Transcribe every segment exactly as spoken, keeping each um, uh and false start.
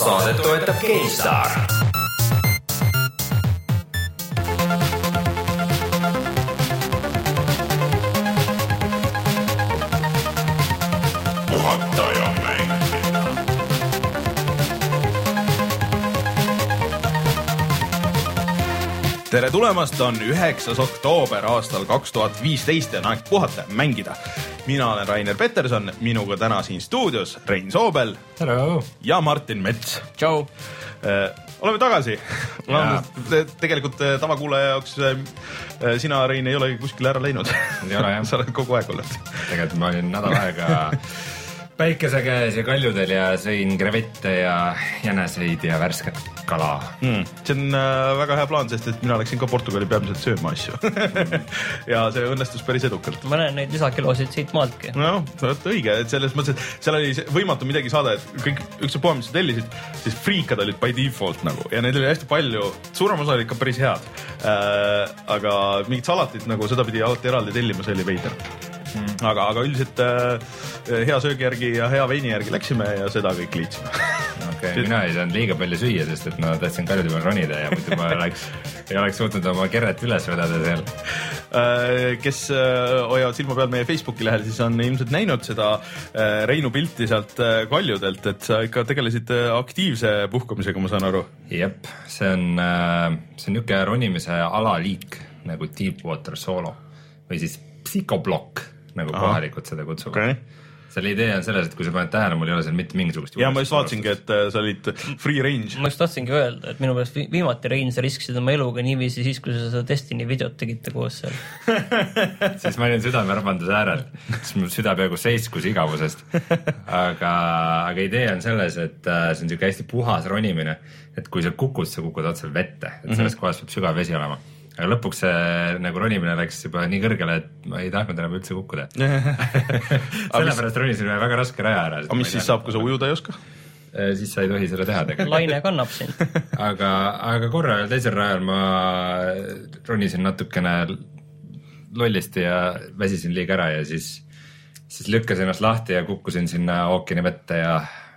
Saadet toetab GameStar. Puhataja mängida. Tere tulemast, on üheksas oktoober aastal kaks tuhat viisteist ja on aeg puhata ja mängida. Mina olen Rainer Peterson, minuga täna siin stuudios Rein Soobel. Hello. Ja Martin Mets. Ciao. Äh, oleme tagasi. Yeah. Tegelikult tavakuulaja jaoks äh, sina, Rein, ei ole kuskil ära läinud. Ei ole, jah. Sa oled kogu aeg olnud. Tegelikult ma olin nädal aega päikese käes ja kaljudel ja sõin krevette ja jäneseid ja värsket kala. Mm. See on äh, väga hea plaan, sest et mina läksin ka Portugali peamiselt sööma asju. Ja see õnnestus päris edukalt. Ma näen neid lisakilosid siit maadki. No, õige, et selles mõttes, et seal oli võimatu midagi saada, et kõik ükspuha, mis sa tellisid, siis friikad olid by default nagu ja neid oli hästi palju. Suurem osa oli ikka päris head. Äh, aga mingid salatit nagu seda pidi alati eraldi tellima, see oli veider. Hmm. Aga, aga üldiselt äh, hea söögi järgi ja hea veini järgi läksime ja seda kõik liitsime. Okay, mina ei saanud liiga palju süüa, sest et ma tahtsin kaljude peal ronida ja muidu ma oleks, ei oleks suutnud oma kerret üles vedada seal. Äh, kes äh, hoiavad silma peal meie Facebooki lehel, siis on ilmselt näinud seda äh, Reinu pilti sealt äh, kaljudelt, et sa ikka tegelesid äh, aktiivse puhkamisega, ma saan aru. Jep, see on, äh, see on niuke ronimise alaliik nagu Deepwater Solo või siis Psychoblok, nagu Aha. kohalikud seda kutsuvad. Okay. Selle idee on selles, et kui sa paned tähele, mul ei ole seal mitte mingisugust ja ma just vaatasingi, et sa olid free range. Ma just tahtsingi öelda, et minu pärast viimati Rein, sa riskisid oma eluga niiviisi siis, kui sa seda Destiny videot tegite koos seal. Siis ma olin südamerabanduse äärel, siis mu süda peaaegu seiskus igavusest. Aga, aga idee on selles, et see on siuke hästi puhas ronimine, et kui sa kukud, sa kukud otsal vette, et selles mm-hmm. kohas peab sügav vesi olema. Aga lõpuks see nagu ronimine läks juba nii kõrgele, et ma ei tahtnud enam üldse kukkuda. Sellepärast ronisin väga raske raja ära. Aga mis siis saab, kui sa ujuda ei oska? Siis sa ei tohi seda teha tegelikult. Laine kannab sind. aga, aga korra teisel rajal ma ronisin natukene lollisti ja väsisin liiga ära ja siis, siis lükkasin ennast lahti ja kukkusin sinna ookeani vette ja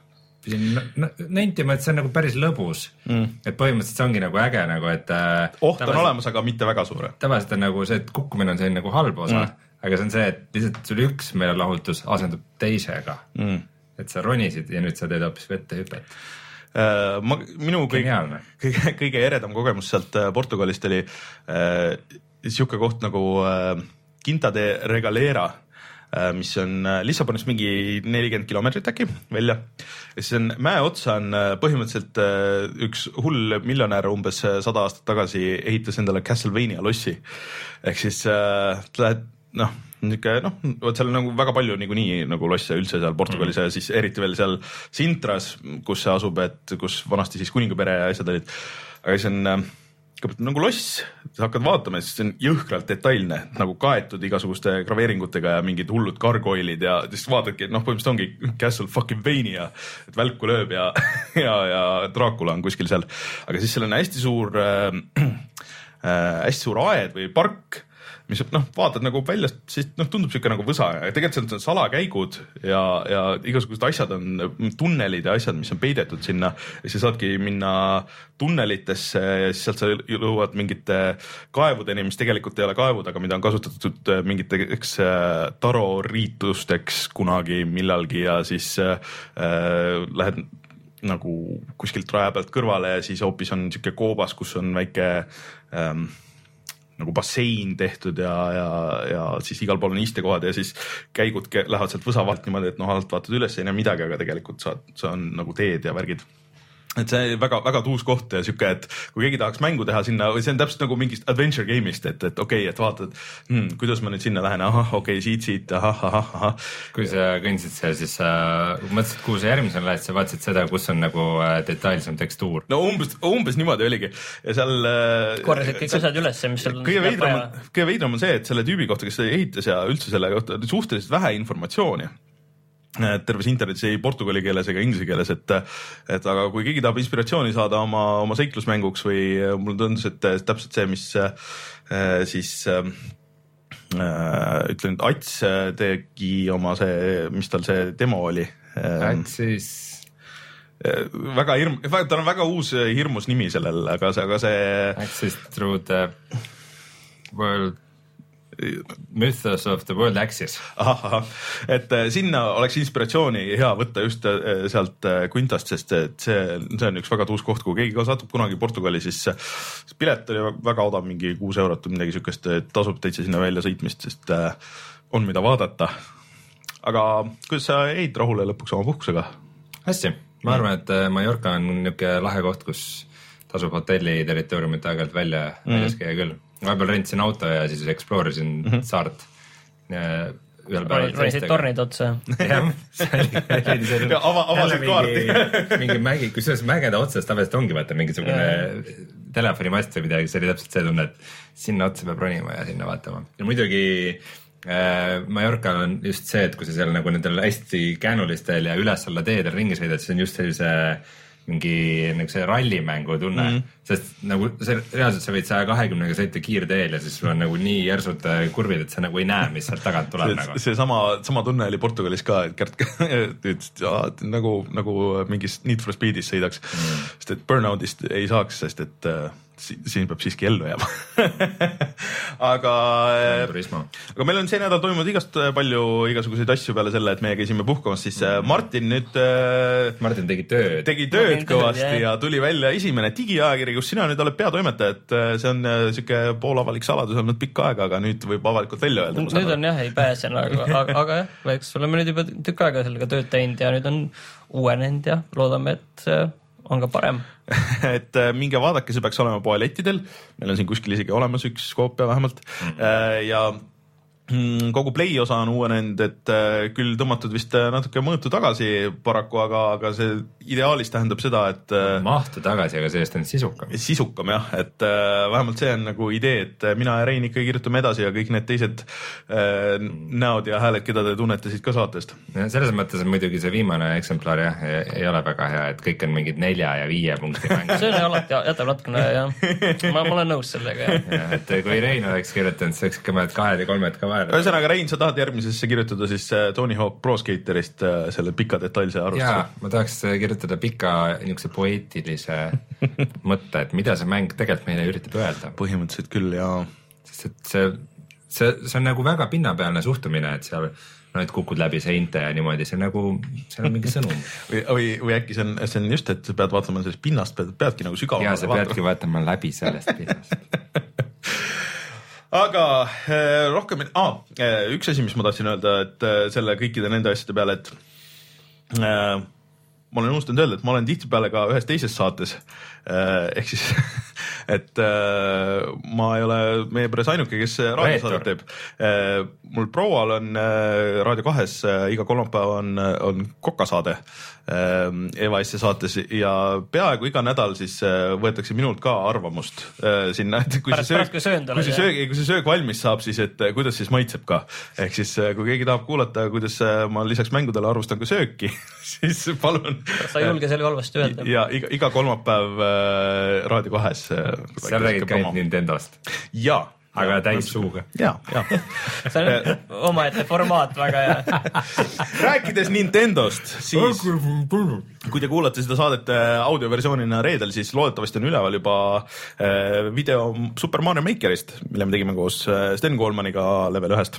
nentima, et see on nagu päris lõbus. Mm. Et põhimõtteliselt see ongi nagu äge, nagu et oht on olemas, aga mitte väga suure. Tavaliselt on nagu see, et kukkumine on selline nagu halb osa, mm. aga see on see, et lihtsalt sul üks meelelahutus asendub teisega. Mm. Et sa ronisid ja nüüd sa teed hoopis vette hüpet. Uh, ma, minu kõige, kõige, kõige eredam kogemus sealt Portugalist oli uh, siuke koht nagu uh, Quinta de Regalera, mis on Lissabonist mingi nelikümmend kilomeetrit äkki välja. See on mäe otsa on põhimõtteliselt üks hull miljonär umbes sada aastat tagasi ehitas endale Castlevania lossi. Ehk siis äh, lähed, noh, niisugune, noh, võt seal on nagu väga palju nagu nii nagu losse üldse seal Portugalis mm. ja siis eriti veel seal Sintras, kus see asub, et kus vanasti siis kuningapere ja asjad olid. Aga see on nagu loss, sa hakkad vaatama, siis see on jõhkralt detailne, nagu kaetud igasuguste graveeringutega ja mingid hullud gargoilid ja siis vaatadki, et noh, põhimõtteliselt ongi Castle fucking Vania, et välku lööb ja, ja, ja Dracula on kuskil seal. Aga siis seal on hästi suur, äh, äh, hästi suur aed või park, mis noh, vaatad nagu väljast, siis noh, tundub siuke nagu võsa ja tegelikult see on salakäigud ja, ja igasugused asjad on tunnelid ja asjad, mis on peidetud sinna ja sa saadki minna tunnelitesse ja siis sealt sa jõuad mingite kaevudeni, mis tegelikult ei ole kaevud, aga mida on kasutatud mingiteks taroriitusteks kunagi millalgi ja siis äh, lähed nagu kuskilt raja pealt kõrvale ja siis hoopis on siuke koobas, kus on väike ähm, nagu bassein tehtud ja, ja, ja siis igal pool on istekohad ja siis käigud lähevad sealt võsa vahelt niimoodi, et noh, alt vaatad üles ei näe midagi, aga tegelikult sa, sa on nagu teed ja värgid. Et see väga, väga tuus koht ja siuke, et kui keegi tahaks mängu teha sinna, või see on täpselt nagu mingist adventure game'ist, et, et okei, okay, et vaatad, hmm, kuidas ma nüüd sinna lähen, ahah, okei, okay, siit, siit, ahah, ahah, ahah. Kui sa kõndisid seal, siis sa mõtlesid, kuhu sa järgmisena lähed, sa vaatasid seda, kus on nagu detailsem tekstuur. No umbes, umbes niimoodi oligi. Ja seal... Korrasid kõik asjad üles, mis seal kõige veidram, kõige veidram on see, et selle tüübi kohta, kes ehitas ja üldse selle kohta, suhteliselt vähe informatsiooni. Terves internetis ei portugali keeles ega inglise keeles, et, et aga kui keegi tahab inspiratsiooni saada oma, oma seiklusmänguks või mulle tundus, et täpselt see, mis äh, siis äh, ütlen, et Ats tegi oma see, mis tal see demo oli. Ats siis väga hirm, tal on väga uus hirmus nimi sellel, aga see, aga see Access through the world Mythos of the World Axis. Ahah, ahah, et sinna oleks inspiratsiooni hea võtta just sealt Quintast, sest et see, see on üks väga tuus koht, kui keegi ka satub kunagi Portugali, siis pilet oli väga odav, mingi kuus eurot või midagi sükest, tasub täitsa sinna välja sõitmist, sest on mida vaadata. Aga kuidas sa jäid rahule lõpuks oma puhkusega? Hästi, ma arvan, et Mallorca on niisugune lahe koht, kus tasub hotelli territooriumit aeg-ajalt välja mm. väljas käia küll. Vahepeal rentisin auto ja siis exploorisin mm -hmm. saart. Ronisid tornid otsa. jah, Ava, avasid kaarti. mingi mägi, kusjuures mägede otsast tavaliselt ongi vaata mingisugune telefonimast või midagi, see oli täpselt see tunne, et sinna otsa peab ronima ja sinna vaatama. Ja muidugi äh, Mallorcal on just see, et kui sa seal nagu nendel hästi käänulistel ja üles-alla teedel ringi sõidad, siis on just sellise mingi nagu see rallimängu tunne mm, -hmm. sest nagu see, reaalselt sa võid saja kahekümnega sõita kiirteel ja siis sul on nagu nii järsud kurvid, et sa nagu ei näe, mis sealt tagant tuleb. see, nagu. see sama, sama tunne oli Portugalis ka, et Gert ütles, et nagu, nagu mingis Need for Speedis sõidaks mm, -hmm. sest et burnoutist ei saaks, sest et äh, siin peab siiski ellu jääma aga, aga meil on see nädal toimunud igast palju igasuguseid asju peale selle, et meie käisime puhkamas, siis mm. Martin nüüd Martin tegi tööd, tegi tööd kõvasti ja tuli välja esimene digiajakiri, kus sina nüüd oled peatoimetaja, et see on siuke poolavalik saladus olnud pikka aega, aga nüüd võib avalikult välja öelda. Nüüd on jah, ei pääse nagu, aga, aga jah, eks oleme nüüd juba tükk aega sellega tööd teinud ja nüüd on uuenenud ja loodame, et on ka parem et minge vaadake, see peaks olema poelettidel, meil on siin kuskil isegi olemas üks koopia vähemalt mm-hmm. ja kogu Play osa on uuenenud, et küll tõmmatud vist natuke mõõtu tagasi paraku, aga, aga see ideaalis tähendab seda, et mahtu tagasi, aga sellest on sisukam. Sisukam jah, et vähemalt see on nagu idee, et mina ja Rein ikka kirjutame edasi ja kõik need teised äh, näod ja hääled, keda te tunnete siit ka saatest. Ja selles mõttes on muidugi see viimane eksemplar jah, ei ole väga hea, et kõik on mingid nelja ja viie punkti mängu. see on alati jätab natukene jah, ma, ma olen nõus sellega jah. Ja, et kui Rein oleks kirjutanud, siis oleks ikka mõned kahed ja kolmed ka vahel. Ühesõnaga, Rein, sa tahad järgmisesse kirjutada siis Tony Hawk Pro Skaterist selle pika detailse arvustuse? Jaa, ma tahaks kirjutada pika niisuguse poeetilise mõtte, et mida see mäng tegelikult meile üritab öelda. Põhimõtteliselt küll, jaa. Sest et see, see, see on nagu väga pinnapealne suhtumine, et seal no, et kukud läbi seinte ja niimoodi, see on nagu, see on mingi sõnum. või, või, või äkki see on, see on just, et sa pead vaatama sellest pinnast, pead, peadki nagu sügavamale vaatama. Jaa, sa peadki vaatama läbi sellest pinnast. aga äh, rohkem, ah, üks asi, mis ma tahtsin öelda, et äh, selle kõikide nende asjade peale, et äh, ma olen unustanud öelda, et ma olen tihtipeale ka ühes teises saates äh, ehk siis et äh, ma ei ole meie päris ainuke, kes raadiosaadet teeb äh,. mul proual on äh, Raadio kahes äh, iga kolmapäev on, on kokasaade äh, Eva S saates ja peaaegu iga nädal siis äh, võetakse minult ka arvamust äh, sinna, et kui pärast, see söök, kui, söönd, kui, see söök, kui see söök valmis saab, siis et äh, kuidas siis maitseb ka. Ehk siis äh, kui keegi tahab kuulata, kuidas äh, ma lisaks mängudele arvustan ka sööki, siis palun. Sa ei julge selle halvasti öelda. Ja iga, iga kolmapäev äh, Raadio kahes äh, seal räägid ka Nintendost. Jaa. Aga täis suuga. Jaa, jaa. see on omaette formaat väga hea. Rääkides Nintendost, siis kui te kuulate seda saadet audioversioonina reedel, siis loodetavasti on üleval juba video Super Mario Makerist, mille me tegime koos Sten Koolmaniga level ühest.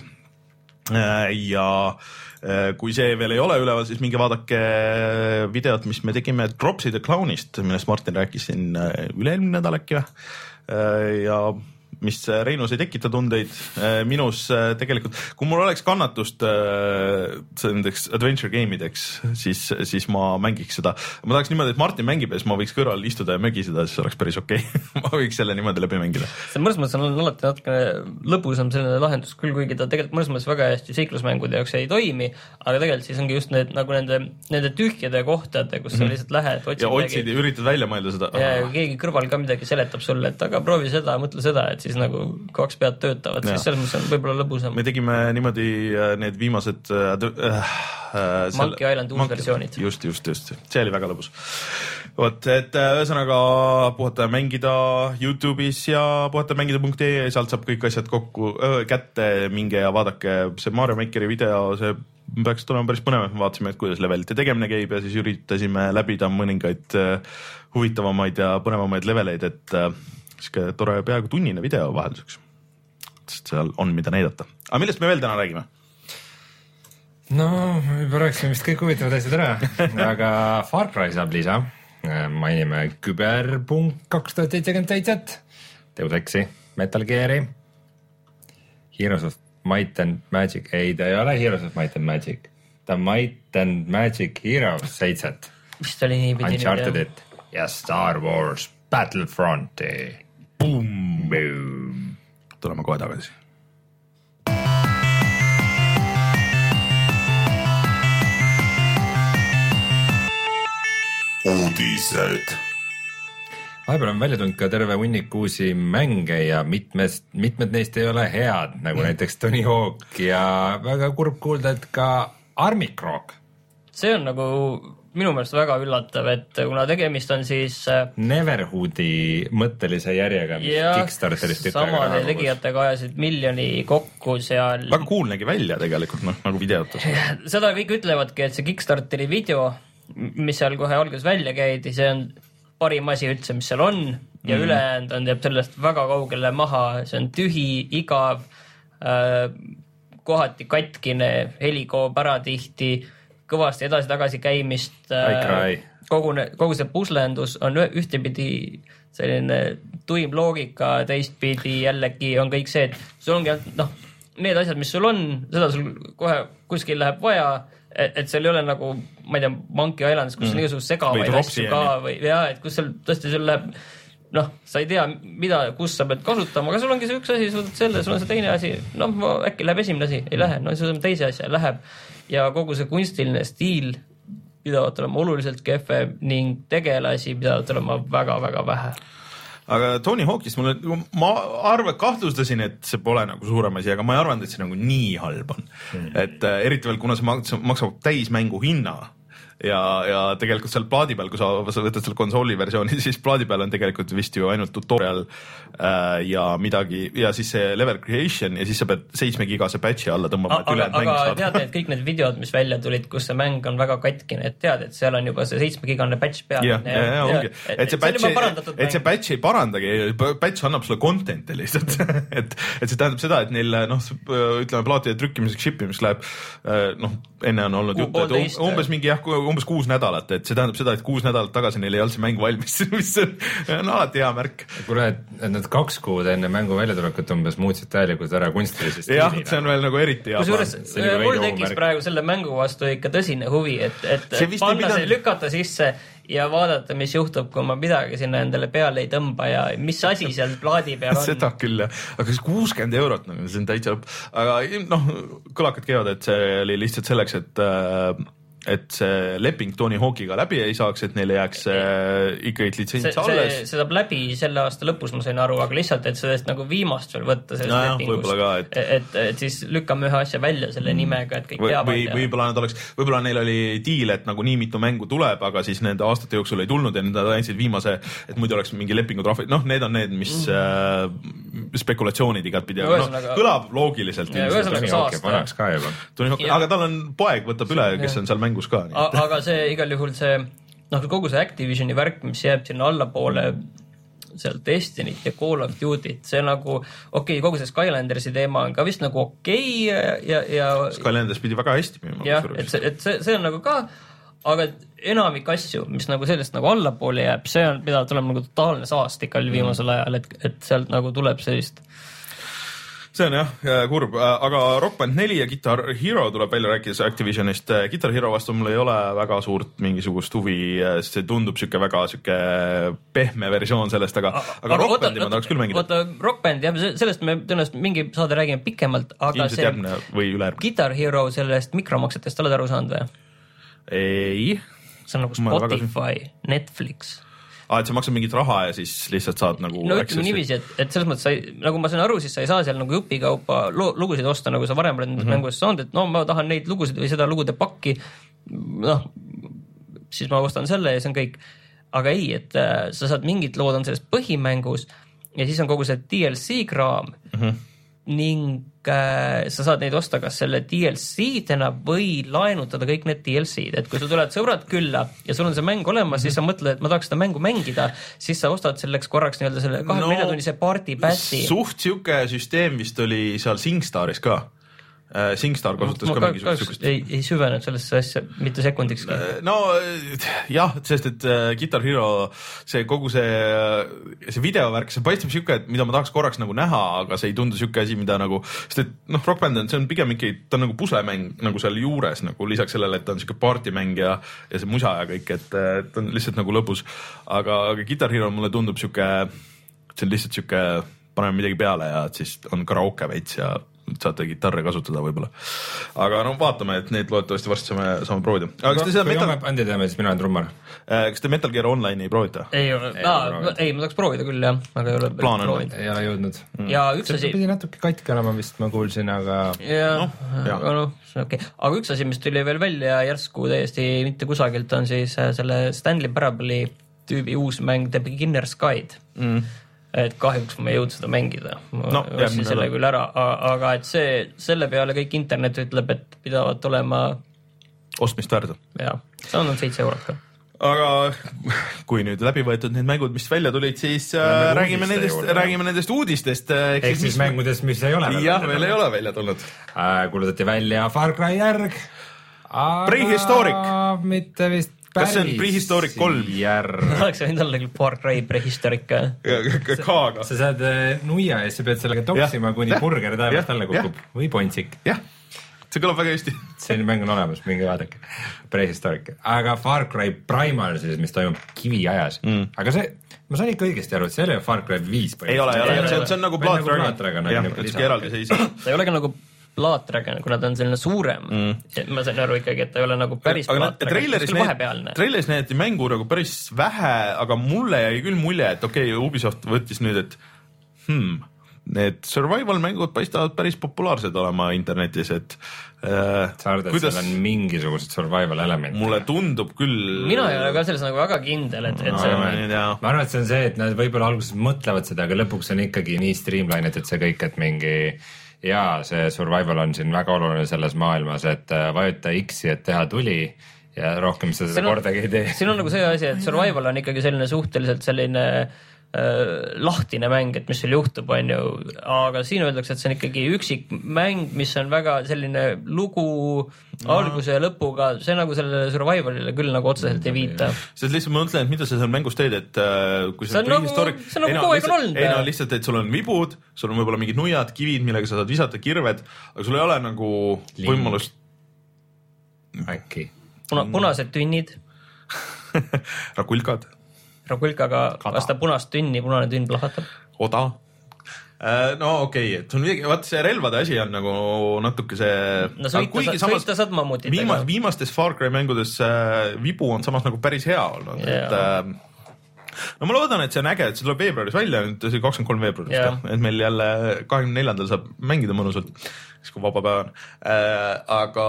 Ja kui see veel ei ole üleval, siis minge vaadake videot, mis me tegime Dropsy the Clownist, millest Martin rääkis siin üle-eelmine nädal äkki ja mis Reinus ei tekita tundeid minus tegelikult, kui mul oleks kannatust nendeks adventure game'ideks, siis, siis ma mängiks seda. Ma tahaks niimoodi, et Martin mängib ja siis ma võiks kõrval istuda ja mögiseda, siis oleks päris okei okay. ma võiks selle niimoodi läbi mängida. See mõnes mõttes on alati natuke lõbusam selline lahendus küll, kuigi ta tegelikult mõnes mõttes väga hästi seiklusmängude jaoks ei toimi, aga tegelikult siis ongi just need, nagu nende, nende tühjade kohtade, kus sa lihtsalt lähed otsid ja otsid ja üritad välja mõelda seda. Ja keegi kõrval ka midagi seletab sulle, et aga proovi seda, mõtle seda, et siis nagu kaks pead töötavad, siis selles mõttes on võib-olla lõbusam. Me tegime niimoodi need viimased äh, äh, Monkey Island uus versioonid. Just, just, just. See oli väga lõbus. Vot, et ühesõnaga puhata mängida YouTube'is ja puhata mängida punkt ee, sealt saab kõik asjad kokku öö, kätte, minge ja vaadake see Mario Makeri video, see peaks tulema päris põnev, vaatasime, et kuidas levelite tegemine käib ja siis üritasime läbida mõningaid huvitavamaid ja põnevamaid leveleid, et siuke tore peaaegu tunnine video vahelduseks. Sest seal on mida näidata. Aga millest me veel täna räägime? No, juba rääksime vist kõik huvitavad asjad ära, aga Far Cry saab lisa. Mainime Küberpunk kaks tuhat seitsekümmend seitse, Deus Exi, Metal Gear'i, Heroes of Might and Magic, ei ta ei ole Heroes of Might and Magic, ta Might and Magic Heroes seitset, vist oli nii pidi Unchartedit ja Star Wars Battlefronti. Boom. Boom. Tuleme kohe tagasi. Uudised. Vahepeal on välja tulnud ka terve hunnik uusi mänge ja mitmest, mitmed neist ei ole head, nagu mm. näiteks Tony Hawk ja väga kurb kuulda, et ka Army Croc. See on nagu minu meelest väga üllatav, et kuna tegemist on siis Neverhoodi mõttelise järjega, mis Kickstarterist samade tegijatega ajasid miljoni kokku seal. Väga cool nägi välja tegelikult, noh, nagu videotas. Seda kõik ütlevadki, et see Kickstarteri video, mis seal kohe alguses välja käidi, see on parim asi üldse, mis seal on ja mm. ülejäänud on jääb sellest väga kaugele maha, see on tühi, igav, äh, kohati katkine, helikoob ära tihti, kõvasti edasi-tagasi käimist, äh, kogu, kogu see puslendus on ühtepidi selline tuim loogika, teistpidi jällegi on kõik see, et sul ongi noh, need asjad, mis sul on, seda sul kohe kuskil läheb vaja, et seal ei ole nagu, ma ei tea, Monkey Islandis, kus mm. on igasugust segavaid asju ka või jaa, et kus seal tõesti sul läheb, noh, sa ei tea, mida, kus sa pead kasutama, aga sul ongi see üks asi, sul on selle, sul on see teine asi, noh, äkki läheb esimene asi, ei lähe, no sul on teise asja, läheb ja kogu see kunstiline stiil pidavad olema oluliselt kehvem ning tegelasi pidavad olema väga-väga vähe. Aga Tony Hawkist mulle, ma arvan, kahtlustasin, et see pole nagu suurem asi, aga ma ei arvanud, et see nagu nii halb on. Hmm. Et äh, eriti veel, kuna see maksab täismängu hinna ja, ja tegelikult seal plaadi peal, kui sa võtad selle konsooli versiooni, siis plaadi peal on tegelikult vist ju ainult tutorial äh, ja midagi ja siis see level creation ja siis sa pead seitsme gigase patchi alla tõmbama, et ülejäänud mäng saada. Aga tead, et kõik need videod, mis välja tulid, kus see mäng on väga katkine, et tead, et seal on juba see seitsme gigane patch peal. Ja, ja, ja, ongi. Et, et see patch ei, et see patch ei parandagi, patch annab sulle content'i lihtsalt. et, et see tähendab seda, et neil, noh, ütleme, plaatide trükkimiseks, shippimist läheb, noh, enne on olnud juttu, et umbes mingi jah, umbes kuus nädalat, et see tähendab seda, et kuus nädalat tagasi neil ei olnud see mäng valmis, mis on, on alati hea märk. Kuule, et need kaks kuud enne mängu väljatulekut umbes muutsid täielikult ära kunstilisest stiili. Jah, see on veel nagu eriti hea. Kusjuures mul tekkis praegu selle mängu vastu ikka tõsine huvi, et, et see panna see lükata sisse ja vaadata, mis juhtub, kui ma midagi sinna endale peale ei tõmba ja mis asi seal plaadi peal on. Seda küll, aga siis kuuskümmend eurot, nagu see on täitsa lõpp. Aga noh, kõlakad kevad, et see oli lihtsalt selleks, et et see leping Tony Hawkiga läbi ei saaks, et neile jääks ikkagi litsents alles. See saab läbi selle aasta lõpus, ma sain aru, aga lihtsalt, et sellest nagu viimast veel võtta sellest no, lepingust, ka, et... Et, et siis lükkame ühe asja välja selle nimega, et kõik või, teavad. Või, võib-olla nad oleks, võib-olla neil oli diil, et nagu nii mitu mängu tuleb, aga siis nende aastate jooksul ei tulnud ja nad andsid viimase, et muidu oleks mingi lepingutrahvi, noh, need on need, mis mm. äh, spekulatsioonid igat pidi, aga noh, kõlab loogiliselt. Aga tal on poeg, võtab üle, kes on seal mängu ka, aga see igal juhul see, noh, kogu see Activisioni värk, mis jääb sinna allapoole seal Destinit ja Call of Duty't, see nagu, okei okay,, kogu see Skylandersi teema on ka vist nagu okei okay ja, ja Skylanders pidi väga hästi müüma. Jah, et see, et see, see on nagu ka, aga enamik asju, mis nagu sellest nagu allapoole jääb, see on, mida tuleb nagu totaalne saastik all viimasel ajal, et, et sealt nagu tuleb sellist see on jah, kurb, aga Rock Band neli ja Guitar Hero tuleb välja rääkides Activisionist. Guitar Hero vastu mul ei ole väga suurt mingisugust huvi, sest see tundub siuke väga siuke pehme versioon sellest, aga, aga, aga Rock Bandi ma tahaks küll mängida. Oota, Rock Band, jah, sellest me tõenäoliselt mingi saade räägime pikemalt, aga ilmselt järgmine või üleärmine. Guitar Hero sellest mikromaksetest oled aru saanud või? Ei. See on nagu Spotify, Netflix. Ah, et sa maksad mingit raha ja siis lihtsalt saad nagu... No ütleme niiviisi, et, et selles mõttes, sa ei, nagu ma sain aru, siis sa ei saa seal nagu jupikaupa lugusid osta, nagu sa varem oled nendes mm -hmm. mängus saanud, et no ma tahan neid lugusid või seda lugude pakki, noh, siis ma ostan selle ja see on kõik. Aga ei, et äh, sa saad mingid lood on selles põhimängus ja siis on kogu see D L C kraam mm. -hmm. ning äh, sa saad neid osta kas selle D L C-dena või laenutada kõik need D L C-d, et kui sul tulevad sõbrad külla ja sul on see mäng olemas, siis sa mõtled, et ma tahaks seda mängu mängida, siis sa ostad selleks korraks nii-öelda selle kahekümne nelja tunnise party passi. Suht siuke süsteem vist oli seal SingStaris ka. SingStar kasutas ma, ka mingi sukust. Ei, ei süvenud sellesse asja mitte sekundikski. No jah, sest et Guitar Hero, see kogu see, see videovärk, see paistab siuke, et mida ma tahaks korraks nagu näha, aga see ei tundu siuke asi, mida nagu, sest et noh, Rock Band on, see on pigem ikka, ta on nagu puslemäng nagu seal juures, nagu lisaks sellele, et ta on siuke partymäng ja, ja see musa ja kõik, et ta on lihtsalt nagu lõbus. Aga, aga Guitar Hero mulle tundub siuke, see on lihtsalt siuke, paneme midagi peale ja siis on karaoke veits ja saate gitarre kasutada võib-olla. Aga no vaatame, et neid loodetavasti varsti saame, saame proovida. Aga kas te seda Metal... Andi teeme, siis mina olen trummar. Kas te Metal Gear Online'i ei proovita? Ei, ei, na, ei, ma tahaks proovida küll, jah. Aga ei ole Plaan proovida. Ei ole jõudnud. Mm. Ja üks asi... See pidi natuke katki olema vist, ma kuulsin, aga... Ja, no, aga, no, okay. Aga üks asi, mis tuli veel välja järsku täiesti mitte kusagilt, on siis selle Stanley Parable'i tüübi uus mäng The Beginner's Guide. Mm. Et kahjuks ma ei jõudnud seda mängida. Ma no, ostsin selle küll ära, aga et see, selle peale kõik internet ütleb, et pidavad olema ostmist väärda. Jah, see on seitse eurot ka. Aga kui nüüd läbi võetud need mängud, mis välja tulid, siis äh, räägime, nendest, räägime nendest uudistest. Ehk siis, siis mängudest, mis ei ole veel. Jah, veel ei ole välja tulnud. Äh, kuulutati välja Far Cry järg. Prehistoric. Mitte vist kas see on Prehistoric kolm? Oleks võinud olla küll Far Cry Prehistoric. Kaaga. Sa saad nuia ja sa pead sellega toksima, kuni burger taevast alla kukub. Või pontsik. Jah, see kõlab väga hästi. See mäng on olemas, mingi vaadake. Prehistoric. Aga Far Cry Primal siis, mis toimub kiviajas. Mm. Aga see, ma sain ikka õigesti aru, et see oli Far Cry viis. Ei ole, ei ole, see on nagu Blood Dragon. Jah, et eraldi seis. See ei ole ka nagu Blood Dragon, kuna ta on selline suurem. Mm. Ma sain aru ikkagi, et ta ei ole nagu päris aga Blood Dragon, see vahepealne. Traileris näidati mängu nagu päris vähe, aga mulle jäi küll mulje, et okei, okay, Ubisoft võttis nüüd, et hmm, need survival mängud paistavad päris populaarsed olema internetis, et äh, Saarded, kuidas... seal on mingisugused survival elemendid. Mulle tundub küll... Mina ei ole ka selles nagu väga kindel, et, et no, see... Ma, ma arvan, et see on see, et nad võib-olla alguses mõtlevad seda, aga lõpuks on ikkagi nii streamline, et see kõik, et mingi... Jaa, see survival on siin väga oluline selles maailmas, et vajuta X-i, et teha tuli ja rohkem seda on, kordagi ei tee. Siin on nagu see asi, et survival on ikkagi selline suhteliselt selline äh, lahtine mäng, et mis sul juhtub, on ju, aga siin öeldakse, et see on ikkagi üksik mäng, mis on väga selline lugu no. alguse ja lõpuga, see nagu sellele survivalile küll nagu otseselt ei viita. Sest lihtsalt ma mõtlen, et mida sa seal mängus teed, et äh, kui see on nagu, see on nagu kogu aeg on olnud. Ei no lihtsalt, et sul on vibud, sul on võib-olla mingid nuiad, kivid, millega sa saad visata, kirved, aga sul ei ole nagu Liin. Võimalust äkki Puna, punased tünnid Rakulkad Rakulkaga vasta punast tünni, punane tünn plahvatab Oda no okei okay., et sul midagi, vaat see relvade asi on nagu natuke see no sõita, samas, sõita saad mammutitega viimas, viimastes Far Cry mängudes äh, vibu on samas nagu päris hea olnud yeah. et äh, no ma loodan, et see on äge, et see tuleb veebruaris välja, nüüd see kakskümmend kolm veebruaris yeah. et meil jälle kahekümne neljandal saab mängida mõnusalt, siis kui vaba päev on äh, aga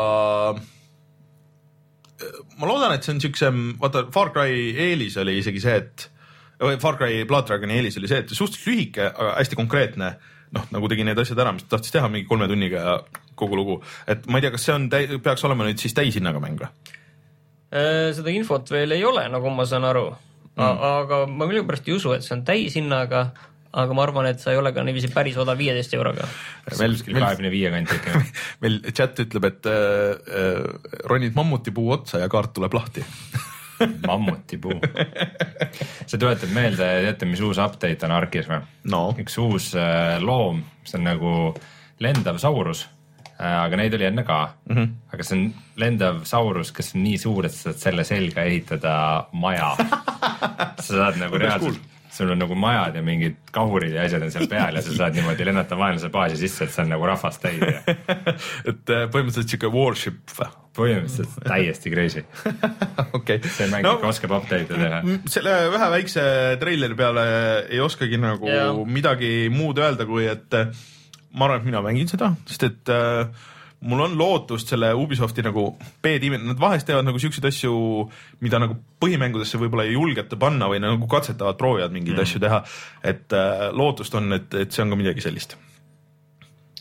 ma loodan, et see on siuksem, vaata Far Cry eelis oli isegi see, et Far Cry Blood Dragoni eelis oli see, et suhteliselt lühike, aga hästi konkreetne, noh, nagu tegi need asjad ära, mis tahtis teha mingi kolme tunniga ja kogu lugu, et ma ei tea, kas see on, peaks olema nüüd siis täishinnaga mäng või? Seda infot veel ei ole, nagu ma saan aru, mm. aga ma mille pärast ei usu, et see on täishinnaga, aga ma arvan, et sa ei ole ka niiviisi päris oda viieteist euroga. Meil kahekümne viie kanti ikka. Meil chat ütleb, et äh, ronid mammutipuu otsa ja kaart tuleb lahti. Mammutipuu. See tuletab meelde, teate, mis uus update on Arkis või? No. Üks uus äh, loom, see on nagu lendav saurus, äh, aga neid oli enne ka. Mm-hmm. Aga see on lendav saurus, kes on nii suur, et sa saad selle selga ehitada maja. Sa saad nagu reaalselt sul on nagu majad ja mingid kahurid ja asjad on seal peal ja sa saad niimoodi lennata vaenlase baasi sisse, et see on nagu rahvast täis. et põhimõtteliselt siuke warship või? Põhimõtteliselt täiesti crazy. Okay. See mäng no, ikka oskab update'e teha. Selle vähe väikse treileri peale ei oskagi nagu yeah. midagi muud öelda, kui et ma arvan, et mina mängin seda, sest et äh, mul on lootust selle Ubisofti nagu B-tiimi, nad vahest teevad nagu siukseid asju, mida nagu põhimängudesse võib-olla ei julgeta panna või nagu katsetavad, proovivad mingeid mm. asju teha, et äh, lootust on, et, et see on ka midagi sellist.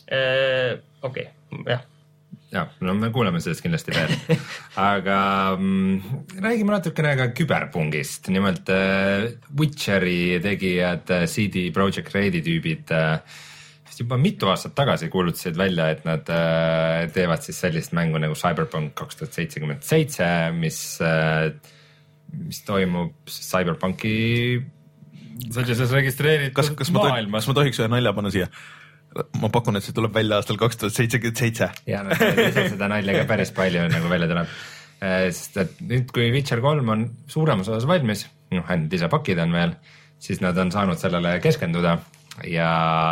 okei, jah. jah, no me kuuleme sellest kindlasti veel. Aga mm, räägime natukene ka küberpungist. Nimelt äh, Witcheri tegijad, C D Projekt Redi tüübid äh, juba mitu aastat tagasi kuulutasid välja, et nad äh, teevad siis sellist mängu nagu Cyberpunk kaks tuhat seitsekümmend seitse, mis, äh, mis toimub Cyberpunki sellises registreeritud kas, kas maailmas. Kas ma tohiks ühe nalja panna siia? Ma pakun, et see tuleb välja aastal kaks tuhat seitsekümmend seitse. Ja no, seda nalja ka päris palju nagu välja tuleb. Sest et nüüd, kui Witcher kolm on suuremas osas valmis, noh, ainult lisapakid on veel, siis nad on saanud sellele keskenduda ja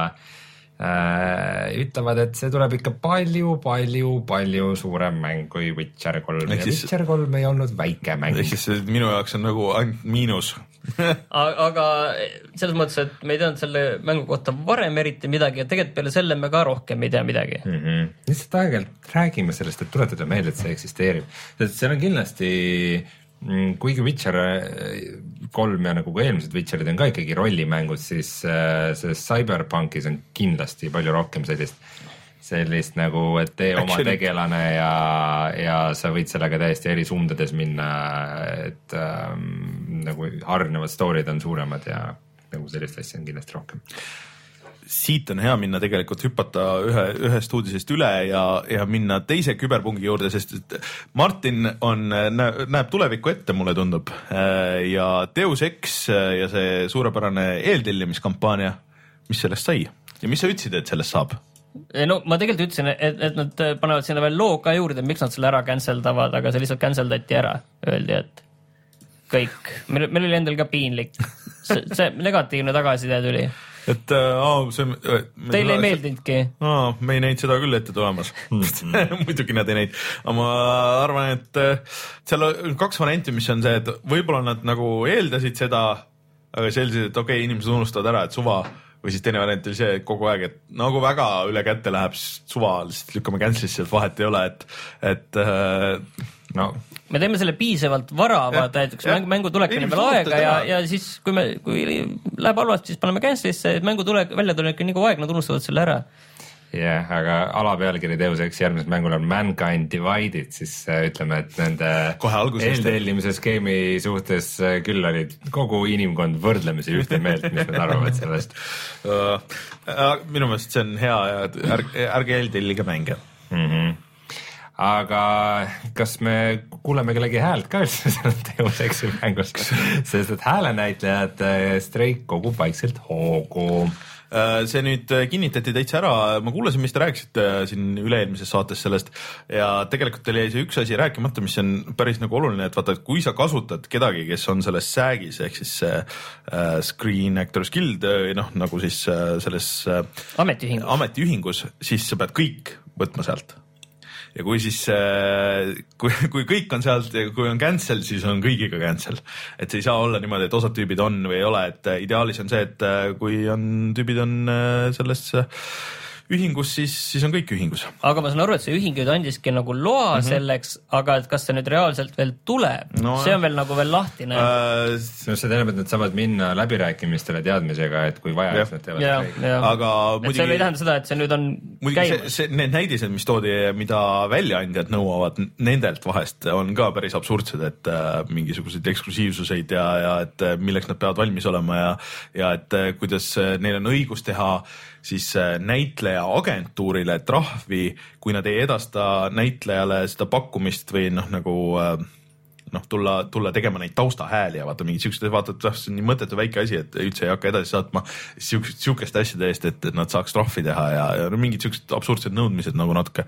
äh, ütlevad, et see tuleb ikka palju, palju, palju suurem mäng kui Witcher kolm. Ja siis, Witcher kolm ei olnud väike mäng. Ehk siis minu jaoks on nagu ainult miinus. Aga selles mõttes, et me ei teadnud selle mängu kohta varem eriti midagi ja tegelikult peale selle me ka rohkem ei tea midagi. Mm-hmm. Lihtsalt aeg-ajalt räägime sellest, et tuletada meelde, et see eksisteerib. Sest seal on kindlasti, kuigi Witcher kolm ja nagu ka eelmised Witcherid on ka ikkagi rollimängud, siis see Cyberpunkis on kindlasti palju rohkem sellist sellist nagu, et tee oma Actually. tegelane ja, ja sa võid sellega täiesti eri suundades minna, et ähm, nagu hargnevad story'd on suuremad ja nagu sellist asja on kindlasti rohkem. Siit on hea minna tegelikult hüpata ühe, ühest uudisest üle ja, ja minna teise küberpungi juurde, sest et Martin on, näeb tulevikku ette, mulle tundub, ja Deus Ex ja see suurepärane eeltellimiskampaania, mis sellest sai ja mis sa ütlesid, et sellest saab? No ma tegelikult ütlesin, et, et nad panevad sinna veel loo ka juurde, miks nad selle ära canceldavad, aga see lihtsalt canceldati ära. Öeldi, et kõik. Meil, meil oli endal ka piinlik. See, see negatiivne tagasiside tuli. Et äh, see, äh, teile ei meeldinudki? Aa, me ei näinud seda küll ette tulemas. Muidugi nad ei näinud. Aga ma arvan, et äh, seal on kaks varianti, mis on see, et võib-olla nad nagu eeldasid seda, aga selliselt, et okei, okay, inimesed unustavad ära, et suva või siis teine variant oli see kogu aeg, et nagu väga üle kätte läheb suva, lihtsalt lükkame cancel'isse, et vahet ei ole, et, et äh, no. Me teeme selle piisavalt vara, vaata, et mängu, mängu tulek on veel aega ja, ja siis kui, me, kui läheb halvasti, siis paneme cancel'isse, et mängu tulek, välja tulek on nii kui aeg, nad unustavad selle ära. jah, aga alapealkiri Deus Ex järgmisel mängul on Mankind Divided, siis ütleme, et nende eeltellimise skeemi suhtes küll olid kogu inimkond võrdlemisi ühte meelt, mis nad arvavad sellest. Uh, minu meelest see on hea ja ärge, ärge eeltellige mänge. Mm-hmm. Aga kas me kuuleme kellegi häält ka üldse seal Deus Exi mängus, sest et häälenäitlejad streik kogub vaikselt hoogu. See nüüd kinnitati täitsa ära, ma kuulasin, mis te rääkisite siin üle-eelmises saates sellest ja tegelikult teil jäi see üks asi rääkimata, mis on päris nagu oluline, et vaata, et kui sa kasutad kedagi, kes on selles säägis, ehk siis äh, Screen Actors Guild, noh nagu siis äh, selles äh, ametiühingus. ametiühingus, siis sa pead kõik võtma sealt. Ja kui siis, kui, kui kõik on sealt ja kui on cancel, siis on kõigiga cancel. Et see ei saa olla niimoodi, et osad tüübid on või ei ole, et ideaalis on see, et kui on tüübid on selles ühingus, siis, siis on kõik ühingus. Aga ma saan aru, et see ühing andiski nagu loa mm-hmm. selleks, aga et kas see nüüd reaalselt veel tuleb, no, see on veel nagu veel lahtine. Uh, no see tähendab, et nad saavad minna läbirääkimistele teadmisega, et kui vaja, et nad teevad ja, ja. Aga muidugi, see ei tähenda seda, et see nüüd on käimas. See, see, need näidised, mis toodi, mida väljaandjad nõuavad, nendelt vahest on ka päris absurdsed, et uh, mingisuguseid eksklusiivsuseid ja, ja et milleks nad peavad valmis olema ja, ja et kuidas neil on õigus teha siis näitleja agentuurile trahvi, kui nad ei edasta näitlejale seda pakkumist või noh, nagu noh, tulla, tulla tegema neid taustahääli ja vaata mingid siuksed, vaata, et see on nii mõttetu väike asi, et üldse ei hakka edasi saatma siukest, siukest asjade eest, et, et nad saaks trahvi teha ja, ja mingid siuksed absurdsed nõudmised nagu natuke.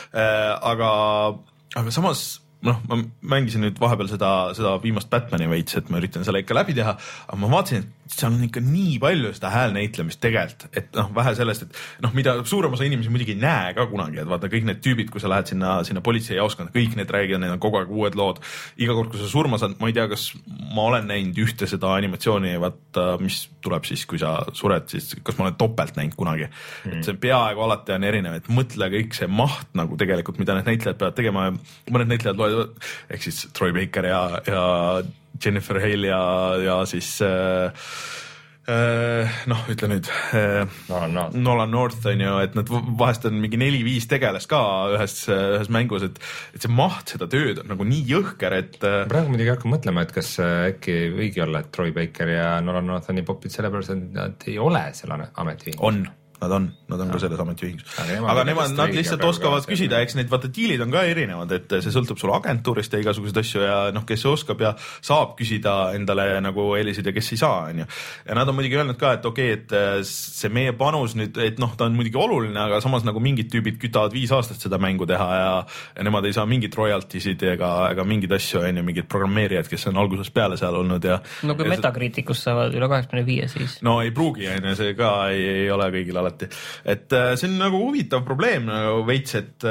Aga, aga samas noh, ma mängisin nüüd vahepeal seda, seda viimast Batmani veits, et ma üritan selle ikka läbi teha, aga ma vaatasin, et seal on ikka nii palju seda häälnäitlemist tegelikult, et noh, vähe sellest, et noh, mida suurem osa inimesi muidugi ei näe ka kunagi, et vaata kõik need tüübid, kui sa lähed sinna, sinna politseijaoskonda, kõik need räägivad, need on kogu aeg uued lood. Iga kord, kui sa surma saad, ma ei tea, kas ma olen näinud ühte seda animatsiooni, vaata, mis tuleb siis, kui sa sured, siis kas ma olen topelt näinud kunagi. Mm. Et see peaaegu alati on erinev, et mõtle kõik see maht nagu tegelikult, mida need näitlejad peavad tegema ja mõned näitlejad loevad, ehk siis Troy Baker ja, ja Jennifer Hale ja, ja siis äh, noh, ütle nüüd Nolan North, Nolan North on ju, et nad vahest on mingi neli-viis tegelast ka ühes, ühes mängus, et, et see maht seda tööd on nagu nii jõhker, et praegu muidugi hakkan mõtlema, et kas äkki võigi olla, et Troy Baker ja Nolan North on nii popid sellepärast, et nad ei ole seal ametiühingus. On. Nad on, nad on ka selles ametiühingus. Aga nemad, nad lihtsalt oskavad küsida, eks need vaata diilid on ka erinevad, et see sõltub sul agentuurist ja igasuguseid asju ja noh, kes oskab ja saab küsida endale nagu eelisid ja kes ei saa, on ju. Ja nad on muidugi öelnud ka, et okei, okay, et see meie panus nüüd, et noh, ta on muidugi oluline, aga samas nagu mingid tüübid kütavad viis aastat seda mängu teha ja, ja nemad ei saa mingit royaltisid ega, ega mingid asju, on ju, mingid programmeerijad, kes on algusest peale seal olnud ja no kui ja Metacriticust saavad üle kaheksakümne viie siis. No ei pruugi, on ju, see ka ei, ei ole kõigil et see on nagu huvitav probleem nagu veits, et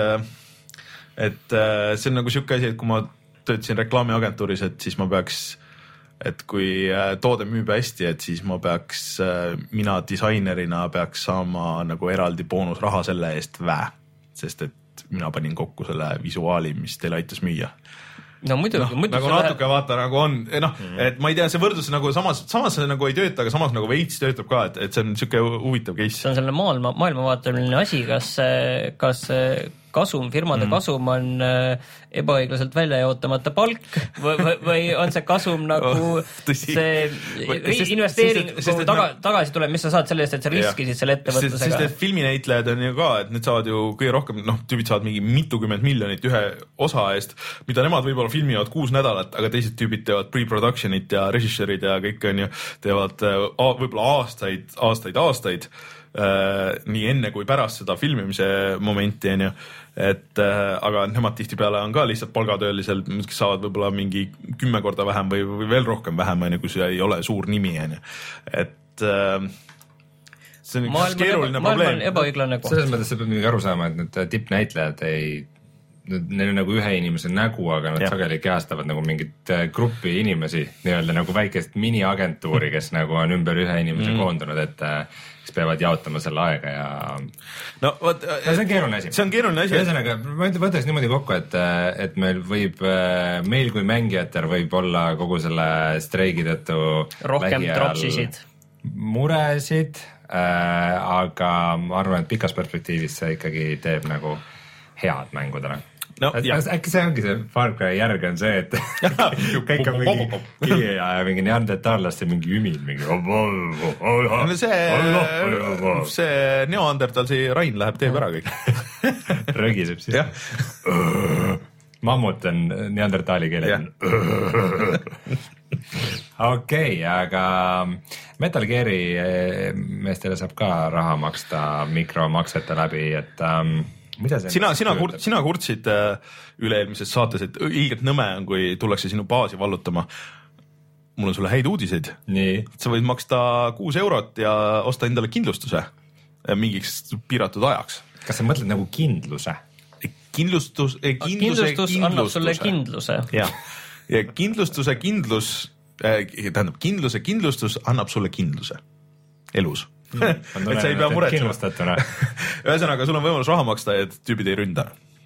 et see on nagu siuke asi, et kui ma töötasin reklaamiagentuuris, et siis ma peaks, et kui toode müüb hästi, et siis ma peaks, mina disainerina peaks saama nagu eraldi boonusraha selle eest vä, sest et mina panin kokku selle visuaali, mis teile aitas müüa. No muidugi, no, muidugi nagu natuke läheb... vaata nagu on, noh, mm. et ma ei tea, see võrdlus nagu samas, samas see nagu ei tööta, aga samas nagu veits töötab ka, et, et see on siuke huvitav case. See on selle maailma, maailmavaateline asi, kas, kas kasum, firmade mm. kasum on ebaõiglaselt välja jaotamata palk või, või, või on see kasum nagu oh, see sest, investeering sest, sest, taga, no, tagasi tuleb, mis sa saad selle eest, et sa riskisid yeah. selle ettevõtlusega. Sest, sest filminäitlejad on ju ka, et need saavad ju kõige rohkem, noh, tüübid saavad mingi mitukümmend miljonit ühe osa eest, mida nemad võib-olla filmivad kuus nädalat, aga teised tüübid teevad pre-production'it ja režissöörid ja kõik on ju, teevad võib-olla aastaid, aastaid, aastaid Äh, nii enne kui pärast seda filmimise momenti on ju, et äh, aga nemad tihtipeale on ka lihtsalt palgatöölisel, kes saavad võib-olla mingi kümme korda vähem või, või veel rohkem vähem on ju, kui see ei ole suur nimi on ju, et äh, see on üks keeruline eba, probleem. Ebaõiglane koht. Selles mõttes sa pead mingi aru saama, et need tippnäitlejad ei neil on nagu ühe inimese nägu, aga nad ja. sageli kehastavad nagu mingit gruppi inimesi, nii-öelda nagu väikest miniagentuuri, kes nagu on ümber ühe inimese mm. koondunud, et kes peavad jaotama selle aega ja no, võt, no see on keeruline asi. See on keeruline asi. Ühesõnaga, ma võtaks niimoodi kokku, et, et meil võib, meil kui mängijatel võib olla kogu selle streigi tõttu rohkem tropsisid. Muresid, äh, aga ma arvan, et pikas perspektiivis see ikkagi teeb nagu head mängudele. No, äkki see ongi see Far Cry järg on see, et kõik on mingi kiri ja mingi neandertallaste mingi ümin mingi see, see neandertalsi Rain läheb teeb ära kõik rögiseb siis mammut on neandertali keelel okei, aga Metal Gear'i meestele saab ka raha maksta mikromaksete läbi, et um, sina, sina, kur, sina kurtsid äh, üle-eelmises saates, et ilgelt nõme on, kui tullakse sinu baasi vallutama. Mul on sulle häid uudiseid. Nii. Sa võid maksta kuus eurot ja osta endale kindlustuse mingiks piiratud ajaks. Kas sa mõtled nagu kindluse? Kindlustus, eh, kindluse, kindlustus annab sulle kindluse. Ja. ja kindlustuse kindlus, eh, tähendab, kindluse kindlustus annab sulle kindluse elus. Hmm, et sa ei pea muretsema. Ühesõnaga, sul on võimalus raha maksta, et tüübid ei ründa.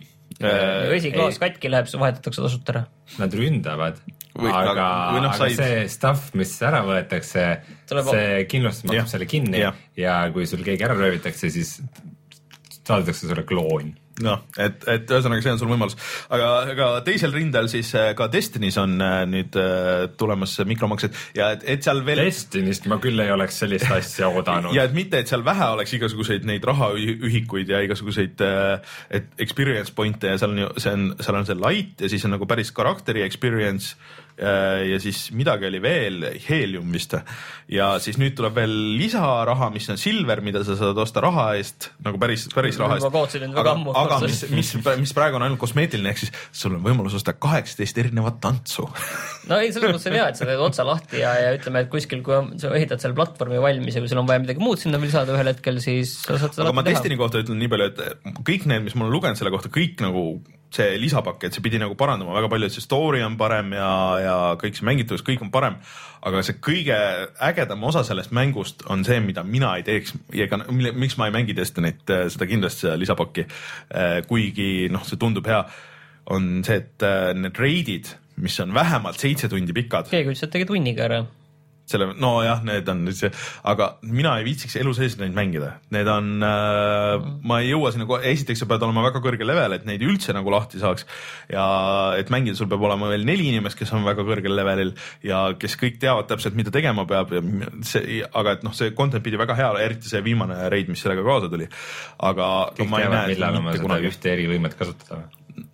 Vesiklaas katki läheb, see vahetatakse tasut ära. Nad ründavad, või, aga, või no, aga said... see stuff, mis ära võetakse, Tuleb... see kindlustus maksab ja. selle kinni ja. ja kui sul keegi ära röövitakse, siis saadetakse sulle kloon. noh, et, et ühesõnaga see on sul võimalus, aga, aga teisel rindel siis ka Destiny's on nüüd tulemas mikromaksed ja et, et seal veel Destiny'st ma küll ei oleks sellist asja oodanud. Ja et mitte, et seal vähe oleks igasuguseid neid rahaühikuid ja igasuguseid et experience pointe ja seal on ju, see on, seal on see light ja siis on nagu päris karakteri experience ja siis midagi oli veel, Helium vist ja siis nüüd tuleb veel lisaraha, mis on silver, mida sa saad osta raha eest, nagu päris, päris raha eest. Aga, aga mis, mis, mis praegu on ainult kosmeetiline, ehk siis sul on võimalus osta kaheksateist erinevat tantsu. No ei, selles mõttes on hea, et sa teed otsa lahti ja, ja ütleme, et kuskil, kui sa ehitad selle platvormi valmis ja kui sul on vaja midagi muud sinna veel lisada ühel hetkel, siis sa saad seda aga ma Destiny kohta ütlen nii palju, et kõik need, mis ma olen lugenud selle kohta, kõik nagu see lisapakk, et see pidi nagu parandama väga palju, et see story on parem ja, ja kõik see mängitavus, kõik on parem, aga see kõige ägedam osa sellest mängust on see, mida mina ei teeks ja ega, miks ma ei mängi Destiny't, seda kindlasti seda lisapakki, kuigi noh, see tundub hea, on see, et need raidid, mis on vähemalt seitse tundi pikad. keegi ütles, et tegi tunniga ära. selle, no jah, need on see, aga mina ei viitsiks elu sees neid mängida, need on äh,, ma ei jõua sinna, esiteks sa pead olema väga kõrge level, et neid üldse nagu lahti saaks ja et mängida sul peab olema veel neli inimest, kes on väga kõrgel levelil ja kes kõik teavad täpselt, mida tegema peab ja see, aga et noh, see content pidi väga hea, eriti see viimane raid, mis sellega kaasa tuli, aga kõik no, teavad, millal on seda ühte erivõimet kasutada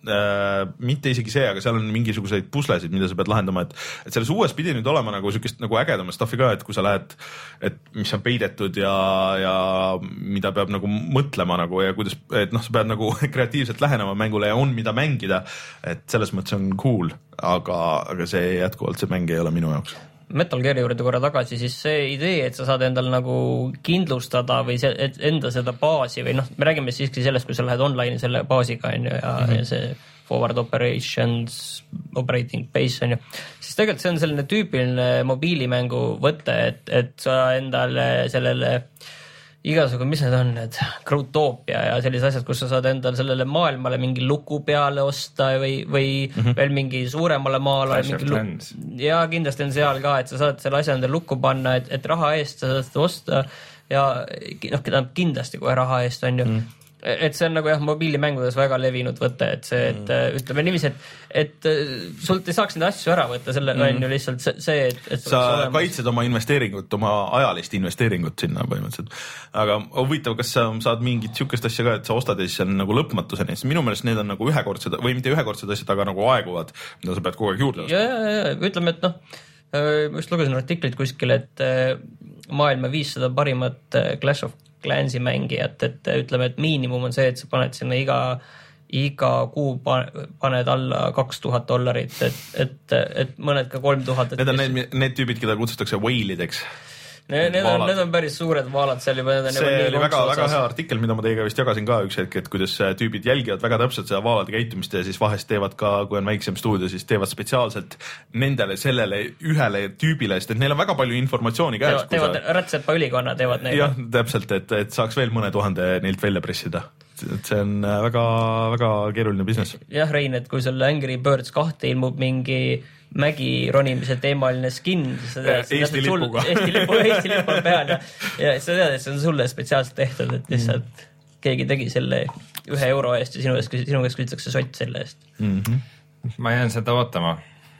Äh, mitte isegi see, aga seal on mingisuguseid puslesid, mida sa pead lahendama, et, et selles uues pidi nüüd olema nagu sükest nagu ägedama stuffi ka, et kui sa lähed, et mis on peidetud ja, ja mida peab nagu mõtlema nagu ja kuidas, et noh, sa pead nagu kreatiivselt lähenema mängule ja on mida mängida, et selles mõttes on cool, aga, aga see jätkuvalt, see mäng ei ole minu jaoks. Metal Gear'i juurde korra tagasi, siis see idee, et sa saad endal nagu kindlustada või see, et enda seda baasi või noh, me räägime siiski sellest, kui sa lähed online selle baasiga on ju ja, mm-hmm. ja see forward operations, operating base on ju, siis tegelikult see on selline tüüpiline mobiilimängu võte, et, et sa endale sellele igasugu, mis need on, need Growtopia ja sellised asjad, kus sa saad endal sellele maailmale mingi luku peale osta või, või mm-hmm. veel mingi suuremale maale mingi ja kindlasti on seal ka, et sa saad selle asja endale lukku panna, et, et raha eest sa saad seda osta ja noh, kindlasti kohe raha eest on ju mm. et see on nagu jah, mobiilimängudes väga levinud võte, et see, et mm. ütleme niiviisi, et, et sult ei saaks neid asju ära võtta, selle mm. on ju lihtsalt see, et, et sa kaitsed oma investeeringut, oma ajalist investeeringut sinna põhimõtteliselt. Aga huvitav, kas sa saad mingit sükest asja ka, et sa ostad ja siis on nagu lõpmatuseni, sest minu meelest need on nagu ühekordsed või mitte ühekordsed asjad, aga nagu aeguvad, mida sa pead kogu aeg juurde ostma. Ja, ja, ja, ütleme, et noh, ma just lugesin artiklit kuskil, et maailma viissada parimat Clash of Clansi mängijat, et ütleme, et miinimum on see, et sa paned sinna iga, iga kuu paned alla kaks tuhat dollarit, et, et, et mõned ka kolm tuhat. Need on need, need tüübid, keda kutsutakse whale'ideks. Need, need, on, need on päris suured vaalad seal juba. See oli väga, väga hea artikkel, mida ma teiega vist jagasin ka üks hetk, et kuidas tüübid jälgivad väga täpselt seda vaalade käitumist ja siis vahest teevad ka, kui on väiksem stuudio, siis teevad spetsiaalselt nendele, sellele ühele tüübile, sest et neil on väga palju informatsiooni käes. Teevad sa... rätsepa ülikonna, teevad neile. Jah, täpselt, et, et saaks veel mõne tuhande neilt välja pressida. Et see on väga, väga keeruline business. Jah, Rein, et kui sul Angry Birds kahte ilmub mingi mägi ronimise teemaline skin, Eesti lipuga. Eesti lipu, Eesti lipu peal ja, ja sa tead, et see on sulle spetsiaalselt tehtud, et lihtsalt mm. keegi tegi selle ühe euro eest ja sinu käest, sinu käest küsitakse sott selle eest. Mm-hmm. Ma jään seda ootama.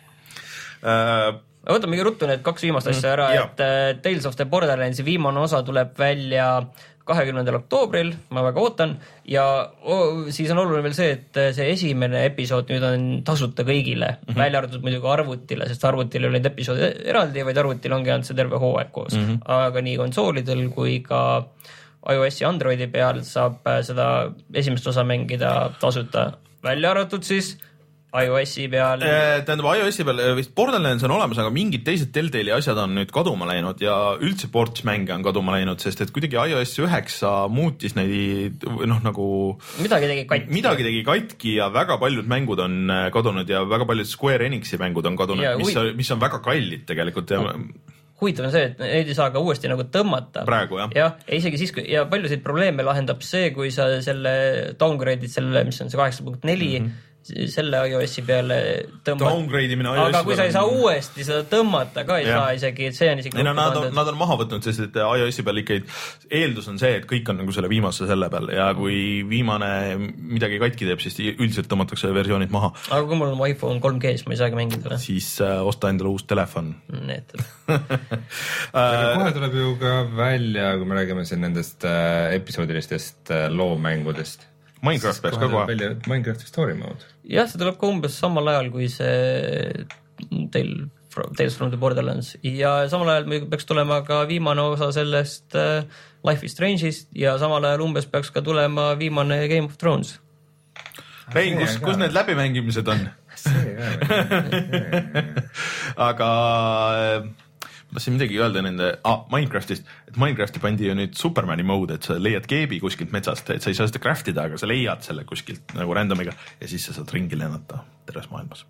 Uh, Võtame ruttu need kaks viimast asja ära, mm, et uh, Tales of the Borderlandsi viimane osa tuleb välja kahekümnendal oktoobril, ma väga ootan ja oh, siis on oluline veel see, et see esimene episood nüüd on tasuta kõigile, mm-hmm. välja arvatud muidugi arvutile, sest arvutil ei ole neid episoodi eraldi, vaid arvutil ongi ainult see terve hooaeg koos, mm-hmm. aga nii konsoolidel kui ka iOS ja Androidi peal saab seda esimest osa mängida tasuta, välja arvatud siis iOS-i peal. Tähendab, iOS-i peal vist Borderlands on olemas, aga mingid teised Telltale'i asjad on nüüd kaduma läinud ja üldse ports mänge on kaduma läinud, sest et kuidagi iOS üheksa muutis neid, noh nagu midagi tegi katki. Midagi tegi katki ja väga paljud mängud on kadunud ja väga paljud Square Enixi mängud on kadunud, ja, mis, on, mis on väga kallid tegelikult ja huvitav on see, et neid ei saa ka uuesti nagu tõmmata. Praegu, jah. Ja, ja isegi siis, ja paljusid probleeme lahendab see, kui sa selle downgrade'id selle, mis on see kaheksa punkt neli mm-hmm. selle iOS-i peale tõmbad. Aga kui sa ei saa uuesti seda tõmmata ka ei ja. Saa isegi, et see on isegi... Ei, no, nad, on, nad on maha võtnud, sest et iOS-i peal ikka eeldus on see, et kõik on nagu selle viimase selle peal ja kui viimane midagi katki teeb, siis üldiselt tõmmatakse versioonid maha. Aga kui mul on iPhone kolm G-s, ma ei saagi mängida. Siis äh, osta endale uus telefon. Need. kohe tuleb ju ka välja, kui me räägime siin nendest äh, episoodilistest äh, loomängudest. Minecraft peaks ka kohe. Minecrafti story mode. Jah, see tuleb ka umbes samal ajal kui see teil, Tales from the Borderlands ja samal ajal peaks tulema ka viimane osa sellest uh, Life is Strange'ist ja samal ajal umbes peaks ka tulema viimane Game of Thrones. Rein, kus, kus need läbimängimised on? See ka. Aga... ma tahtsin midagi öelda nende ah, Minecraftist, et Minecrafti pandi ju nüüd Supermani mode, et sa leiad keebi kuskilt metsast, et sa ei saa seda craftida, aga sa leiad selle kuskilt nagu randomiga ja siis sa saad ringi lennata terves maailmas.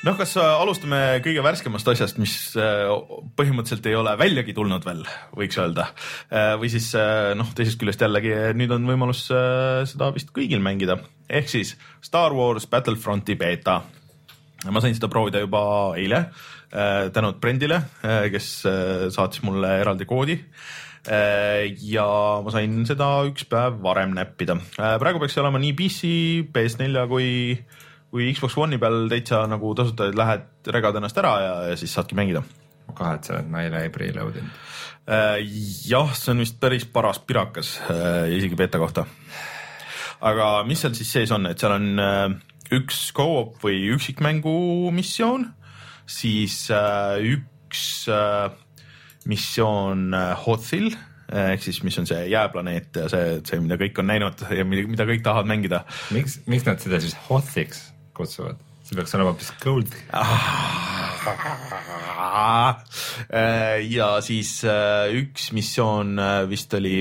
noh, kas alustame kõige värskemast asjast, mis põhimõtteliselt ei ole väljagi tulnud veel, võiks öelda. Või siis noh, teisest küljest jällegi nüüd on võimalus seda vist kõigil mängida. Ehk siis Star Wars Battlefronti beeta. Ma sain seda proovida juba eile tänud Brendile, kes saatis mulle eraldi koodi. Ja ma sain seda üks päev varem näppida. Praegu peaks olema nii P C, P S four kui kui Xbox One'i peal täitsa nagu tasuta, et lähed, regad ennast ära ja, ja siis saadki mängida. Ma kahetsen, et ma ei ole preloading. Äh, jah, see on vist päris paras pirakas äh, isegi beta kohta. Aga mis seal siis sees on, et seal on äh, üks co-op või üksikmängu missioon, siis äh, üks äh, missioon äh, Hothil, ehk siis mis on see jääplaneet ja see, see, mida kõik on näinud ja mida, mida kõik tahavad mängida. Miks, miks nad seda siis Hothiks kutsuvad? See peaks olema hoopis Gold. Ja siis üks missioon vist oli,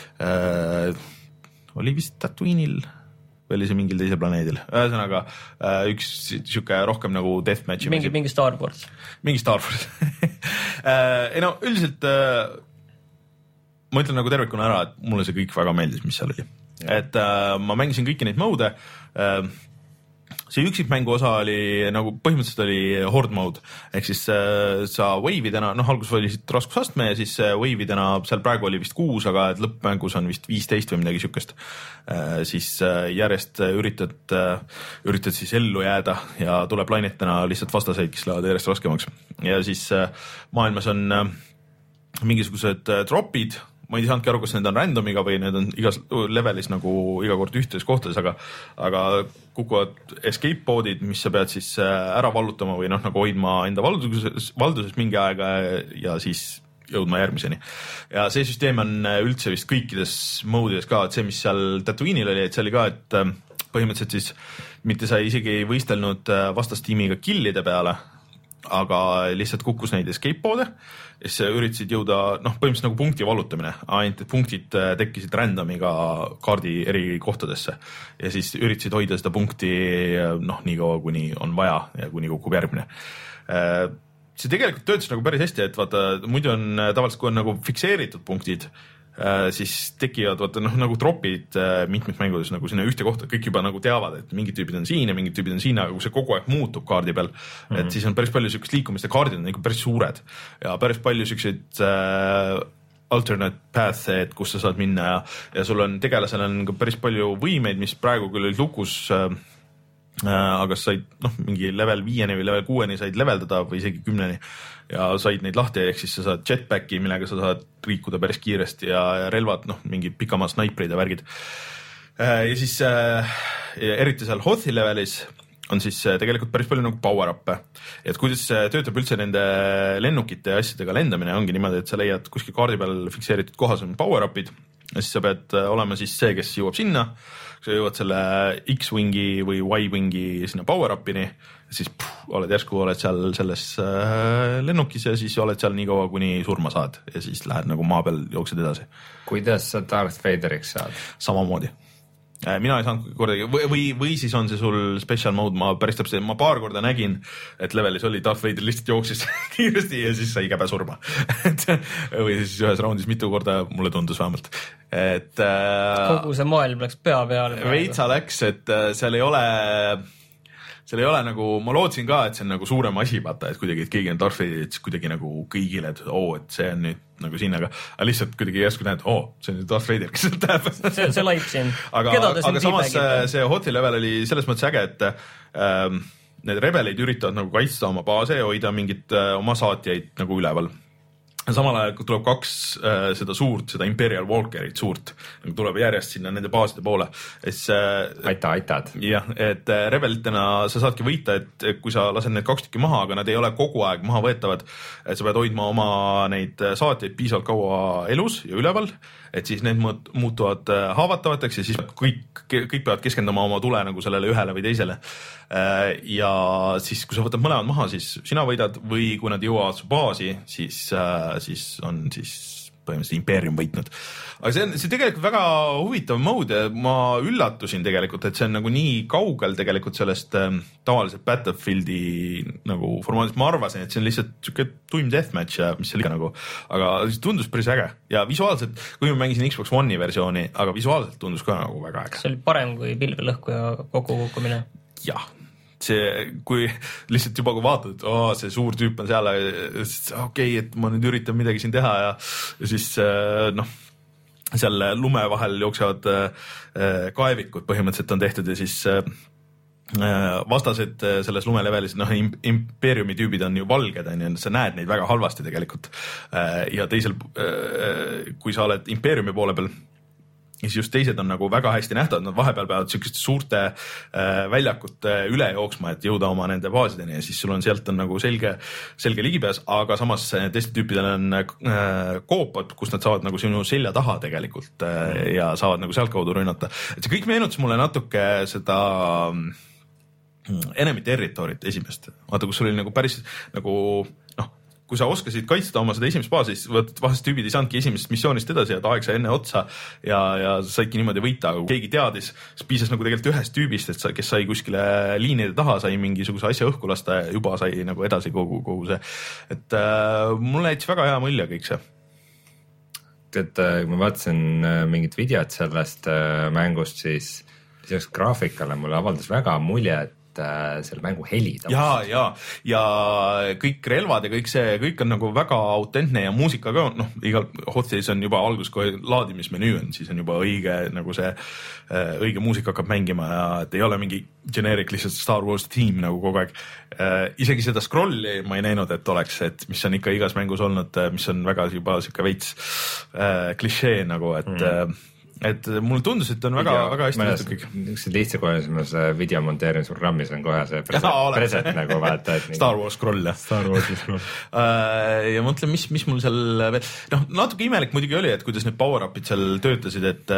oli vist Tatooine'il või oli see mingil teisel planeedil. Ühesõnaga üks siuke rohkem nagu deathmatch. Mingi, mingi Star Wars. Mingi Star Wars. Ei no üldiselt ma ütlen nagu tervikuna ära, et mulle see kõik väga meeldis, mis seal oli. Ja. Et äh, ma mängisin kõiki neid mode. Äh, see üksikmängu osa oli nagu põhimõtteliselt oli horde mode. Ehk siis äh, sa wave'idena, noh alguses oli siit raskusastme ja siis äh, wave'idena, seal praegu oli vist kuus, aga et lõppmängus on vist viisteist või midagi siukest. Äh, siis äh, järjest üritad, äh, üritad siis ellu jääda ja tuleb lainetena lihtsalt vastaseid, kes lähevad järjest raskemaks. Ja siis äh, maailmas on äh, mingisugused äh, dropid. Ma ei saanudki aru, kas need on randomiga või need on igas levelis nagu iga kord ühtes kohtades, aga, aga kukuvad escape poodid, mis sa pead siis ära vallutama või noh, nagu hoidma enda valduses, valduses mingi aega ja siis jõudma järgmiseni. Ja see süsteem on üldse vist kõikides moodides ka, et see, mis seal Tatooine'il oli, et see oli ka, et põhimõtteliselt siis mitte sa isegi ei võistelnud vastastiimiga killide peale, aga lihtsalt kukkus neid escape poode ja siis üritasid jõuda, noh, põhimõtteliselt nagu punkti vallutamine, ainult et punktid tekkisid randomiga kaardi eri kohtadesse ja siis üritasid hoida seda punkti, noh, nii kaua, kuni on vaja ja kuni kukub järgmine. See tegelikult töötas nagu päris hästi, et vaata, muidu on tavaliselt, kui on nagu fikseeritud punktid, siis tekivad vaata, noh, nagu tropid mitmes mängudes nagu sinna ühte kohta, kõik juba nagu teavad, et mingid tüübid on siin ja mingid tüübid on siin, aga kui see kogu aeg muutub kaardi peal, mm-hmm. et siis on päris palju siukest liikumist ja kaardid on ikka päris suured ja päris palju siukseid äh, alternate path'e, et kus sa saad minna ja, ja sul on tegelasel on ka päris palju võimeid, mis praegu küll olid lukus äh, aga said noh, mingi level viieni või level kuueni said leveldada või isegi kümneni ja said neid lahti, ehk siis sa saad jetpacki, millega sa saad liikuda päris kiiresti ja, ja relvad, noh, mingi pikamaa snaiprid ja värgid. Ja siis äh, ja eriti seal Hothi levelis on siis tegelikult päris palju nagu power-up'e. Et kuidas töötab üldse nende lennukite ja asjadega lendamine, ongi niimoodi, et sa leiad kuskil kaardi peal fikseeritud kohas on power-up'id ja siis sa pead olema siis see, kes jõuab sinna, sa jõuad selle X-wingi või Y-wingi sinna power-up'ini, siis puh, oled järsku, oled seal selles äh, lennukis ja siis oled seal nii kaua, kuni surma saad ja siis lähed nagu maa peal, jooksed edasi. Kuidas sa Darth Vaderiks saad? Samamoodi. Mina ei saanud kordagi või, või, või siis on see sul special mode, ma päris täpselt, ma paar korda nägin, et levelis oli Darth Vader lihtsalt jooksis kiiresti ja siis sai käbe surma. või siis ühes raundis mitu korda, mulle tundus vähemalt. Et, kogu see maailm läks pea peale. Veitsa läks, et seal ei ole... seal ei ole nagu, ma lootsin ka, et see on nagu suurem asi, vaata, et kuidagi, et keegi on Darth Vader, et kuidagi nagu kõigile, et oo, et see on nüüd nagu siin, aga, aga lihtsalt kuidagi järsku näed, oo, see on nüüd Darth Vader, kes seda täheb. see, see laip siin. aga, aga samas see Hothi level oli selles mõttes äge, et ähm, need rebeleid üritavad nagu kaitsta oma baase ja hoida mingit äh, oma saatjaid nagu üleval. Samal ajal, kui tuleb kaks äh, seda suurt, seda Imperial Walkerit suurt, tuleb järjest sinna nende baaside poole. Es, äh, aita, aitad. Jah, et äh, rebelitena sa saadki võita, et kui sa lased need kaks tükki maha, aga nad ei ole kogu aeg maha võetavad, et sa pead hoidma oma neid saatjaid piisavalt kaua elus ja üleval, et siis need muutuvad äh, haavatavateks ja siis kõik, kõik peavad keskenduma oma tule nagu sellele ühele või teisele. Äh, ja siis, kui sa võtad mõlemad maha, siis sina võidad või kui nad jõuavad su baasi, siis äh, siis on siis põhimõtteliselt Imperium võitnud. aga see on see tegelikult väga huvitav mode ja ma üllatusin tegelikult, et see on nagu nii kaugel tegelikult sellest ähm, tavaliselt Battlefieldi nagu formaadist. ma arvasin, et see on lihtsalt siuke tuim deathmatch ja mis seal ikka nagu, aga see tundus päris äge ja visuaalselt, kui ma mängisin Xbox One'i versiooni, aga visuaalselt tundus ka nagu väga äge. see oli parem kui pilvelõhkuja kokkukukkumine. jah, see, kui lihtsalt juba kui vaatad, et oh, see suur tüüp on seal, okei okay,, et ma nüüd üritan midagi siin teha ja, ja siis noh, seal lume vahel jooksevad kaevikud põhimõtteliselt on tehtud ja siis vastased selles lumelevelis, noh, Imperiumi tüübid on ju valged, on ju, sa näed neid väga halvasti tegelikult ja teisel, kui sa oled Imperiumi poole peal, siis just teised on nagu väga hästi nähtavad, nad vahepeal peavad sükeste suurte äh, väljakute üle jooksma, et jõuda oma nende baasideni ja siis sul on sealt on nagu selge, selge ligipääs, aga samas teistel tüüpidel on äh, koopad, kus nad saavad nagu sinu selja taha tegelikult äh, ja saavad nagu sealtkaudu rünnata. Et see kõik meenutas mulle natuke seda Enemy Territory't esimest. Vaata, kus oli nagu päris nagu noh, kui sa oskasid kaitsta oma seda esimest baasi, siis võtad vahest tüübid ei saanudki esimesest missioonist edasi ja aeg sai enne otsa ja, ja saidki niimoodi võita, aga kui keegi teadis, siis piisas nagu tegelikult ühest tüübist, et sa, kes sai kuskile liinide taha, sai mingisuguse asja õhku lasta ja juba sai nagu edasi kogu, kogu see. Et äh, mulle jättis väga hea mulje kõik see. Et äh, kui ma vaatasin äh, mingit videot sellest äh, mängust, siis lisaks graafikale mulle avaldas väga mulje, et selle mängu heli. Ja, ja, ja kõik relvad ja kõik see, kõik on nagu väga autentne ja muusika ka, noh, igal Hotsys on juba algus, kui laadimismenüü on, siis on juba õige, nagu see õige muusika hakkab mängima ja et ei ole mingi generic lihtsalt Star Wars team nagu kogu aeg. Isegi seda scrolli ma ei näinud, et oleks, et mis on ikka igas mängus olnud, mis on väga juba siuke veits klišee nagu, et mm. et mulle tundus, et on väga, video, väga hästi tehtud kõik. Niisugused lihtsakoolisemas video monteerimisprogrammis on kohe see present, ja, present nagu vaata. Star Wars scroll, jah. Star Wars scroll. ja mõtlen, mis, mis mul seal veel, noh, natuke imelik muidugi oli, et kuidas need power-upid seal töötasid, et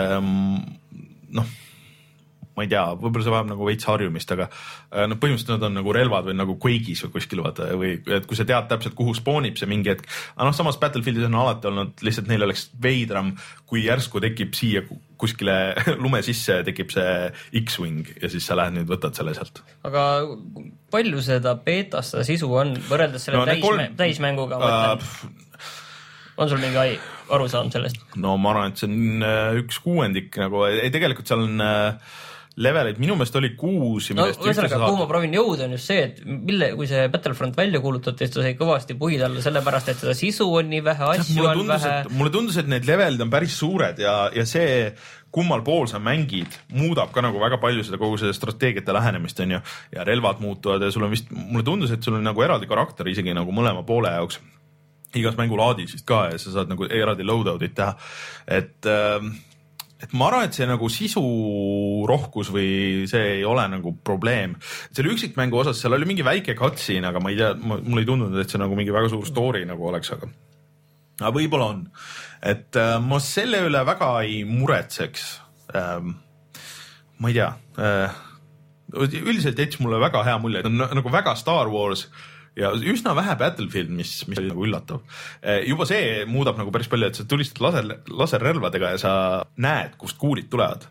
noh, ma ei tea, võib-olla see vajab nagu veits harjumist, aga no põhimõtteliselt nad on nagu relvad või nagu Quake'is või kuskil vaata, või et kui sa tead täpselt, kuhu spoonib see mingi hetk, aga noh, samas Battlefieldis on alati olnud, lihtsalt neil oleks veidram, kui järsku tekib siia kuskile lume sisse, tekib see X-Wing ja siis sa lähed nüüd võtad selle sealt. Aga palju seda beetast seda sisu on võrreldes selle no, täis, kolm... täismänguga? Uh, on sul mingi aru saanud sellest? No ma arvan, et see on üks kuuendik nagu, ei tegelikult seal on leveleid, minu meelest oli kuus. No ühesõnaga, kuhu ma proovin jõuda on just see, et mille, kui see Battlefront välja kuulutati, siis ta sai kõvasti puhid alla sellepärast, et seda sisu on nii vähe, asju on tundus, vähe. Mulle tundus, et need levelid on päris suured ja, ja see, kummal pool sa mängid, muudab ka nagu väga palju seda kogu seda strateegiate lähenemist on ju, ja relvad muutuvad ja sul on vist, mulle tundus, et sul on nagu eraldi karakter isegi nagu mõlema poole jaoks. Igas mängulaadis vist ka ja sa saad nagu eraldi loadout'id teha. Et äh, et ma arvan, et see nagu sisu rohkus või see ei ole nagu probleem. Selle üksikmängu osas seal oli mingi väike cutscene, aga ma ei tea, mulle ei tundunud, et see nagu mingi väga suur story nagu oleks, aga, aga võib-olla on. Et äh, ma selle üle väga ei muretseks. Ähm, ma ei tea. Äh, üldiselt jättis mulle väga hea mulje, et on nagu väga Star Wars ja üsna vähe Battlefield, mis, mis oli nagu üllatav. Juba see muudab nagu päris palju, et sa tulistad laser, laserrelvadega ja sa näed, kust kuulid tulevad.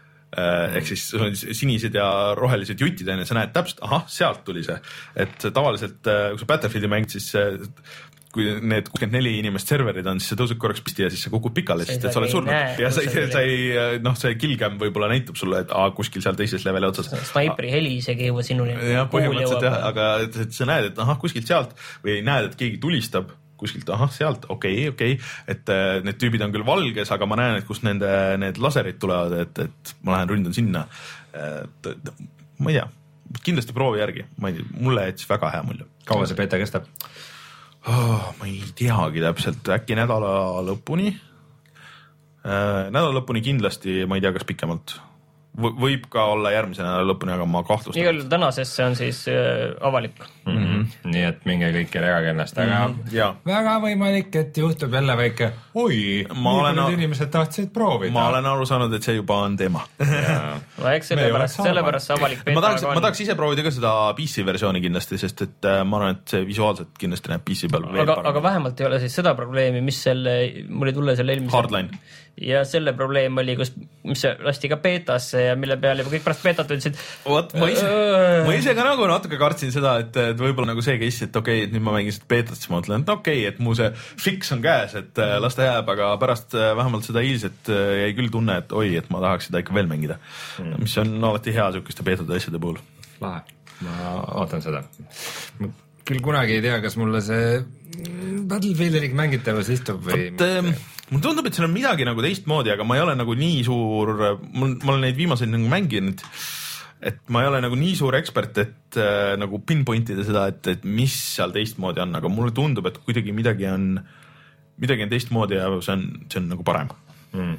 Ehk siis sinised ja rohelised jutid, ja sa näed täpselt, ahah, sealt tuli see. Et tavaliselt, kui sa Battlefieldi mängid, siis kui need kuuskümmend neli inimest serverid on, siis see tõuseb korraks pisti ja siis sa kukud pikale, sest et sa oled surnud. Ja sa ei, noh, see killcam võib-olla näitab sulle, et aa, kuskil seal teises leveli otsas. Snaipri heli isegi jõua sinuni. Ja põhimõtteliselt jah, aga et, et sa näed, et ahah, kuskilt sealt või näed, et keegi tulistab kuskilt, ahah, sealt, okei, okay, okei, okay. Et uh, need tüübid on küll valges, aga ma näen, et kust nende need laserid tulevad, et, et ma lähen ründan sinna. Et, ma ei tea, kindlasti proovi järgi, ma ei tea, mulle jättis väga hea mulje. Kaua see beta kestab? Oh, ma ei teagi täpselt, äkki nädala lõpuni. Äh, nädala lõpuni kindlasti, ma ei tea, kas pikemalt. võib ka olla järgmise nädala lõpuni, aga ma kahtlustan. igal juhul tänasesse on siis äh, avalik. Mm -hmm. nii et minge kõik ja legage ennast, aga mm -hmm. väga võimalik, et juhtub jälle väike oi, nii inimesed tahtsid proovida. ma olen aru saanud, et see juba on teema. no eks sellepärast, sellepärast see avalik ma tahaks, ma tahaks ise proovida ka seda P C versiooni kindlasti, sest et ma arvan, et see visuaalselt kindlasti näeb P C peal veel aga, parem. aga vähemalt ei ole siis seda probleemi, mis selle, mul ei tule selle eelmise Hardline. ja selle probleem oli, kus, mis lasti ka beetasse ja mille peale juba kõik pärast beetat ütlesid. Vot, ma ise, ma ise ka nagu natuke kartsin seda, et, et võib-olla nagu see case, et okei okay,, et nüüd ma mängin seda beetat, siis ma mõtlen, et okei okay,, et mu see fix on käes, et las ta jääb, aga pärast vähemalt seda eilset jäi küll tunne, et oi, et ma tahaks seda ikka veel mängida mm., mis on alati hea sihukeste beetate asjade puhul. Lahe, ma ootan seda. Küll kunagi ei tea, kas mulle see Battlefieldiga mängitavus istub või Võt, mulle tundub, et seal on midagi nagu teistmoodi, aga ma ei ole nagu nii suur, mul, ma olen neid viimaseid nagu mänginud, et ma ei ole nagu nii suur ekspert, et äh, nagu pinpointida seda, et, et mis seal teistmoodi on, aga mulle tundub, et kuidagi midagi on, midagi on teistmoodi ja see on, see on nagu parem mm..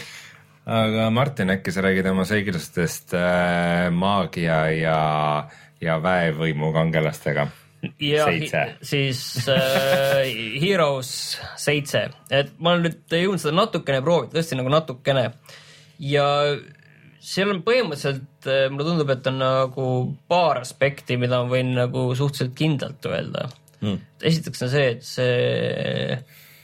aga Martin, äkki sa räägid oma seigilustest äh, maagia ja, ja väevõimu kangelastega? ja hi, siis äh, Heroes seitse, et ma olen nüüd jõudnud seda natukene proovida, tõesti nagu natukene ja seal on põhimõtteliselt, mulle tundub, et on nagu paar aspekti, mida ma võin nagu suhteliselt kindlalt öelda mm.. esiteks on see, et see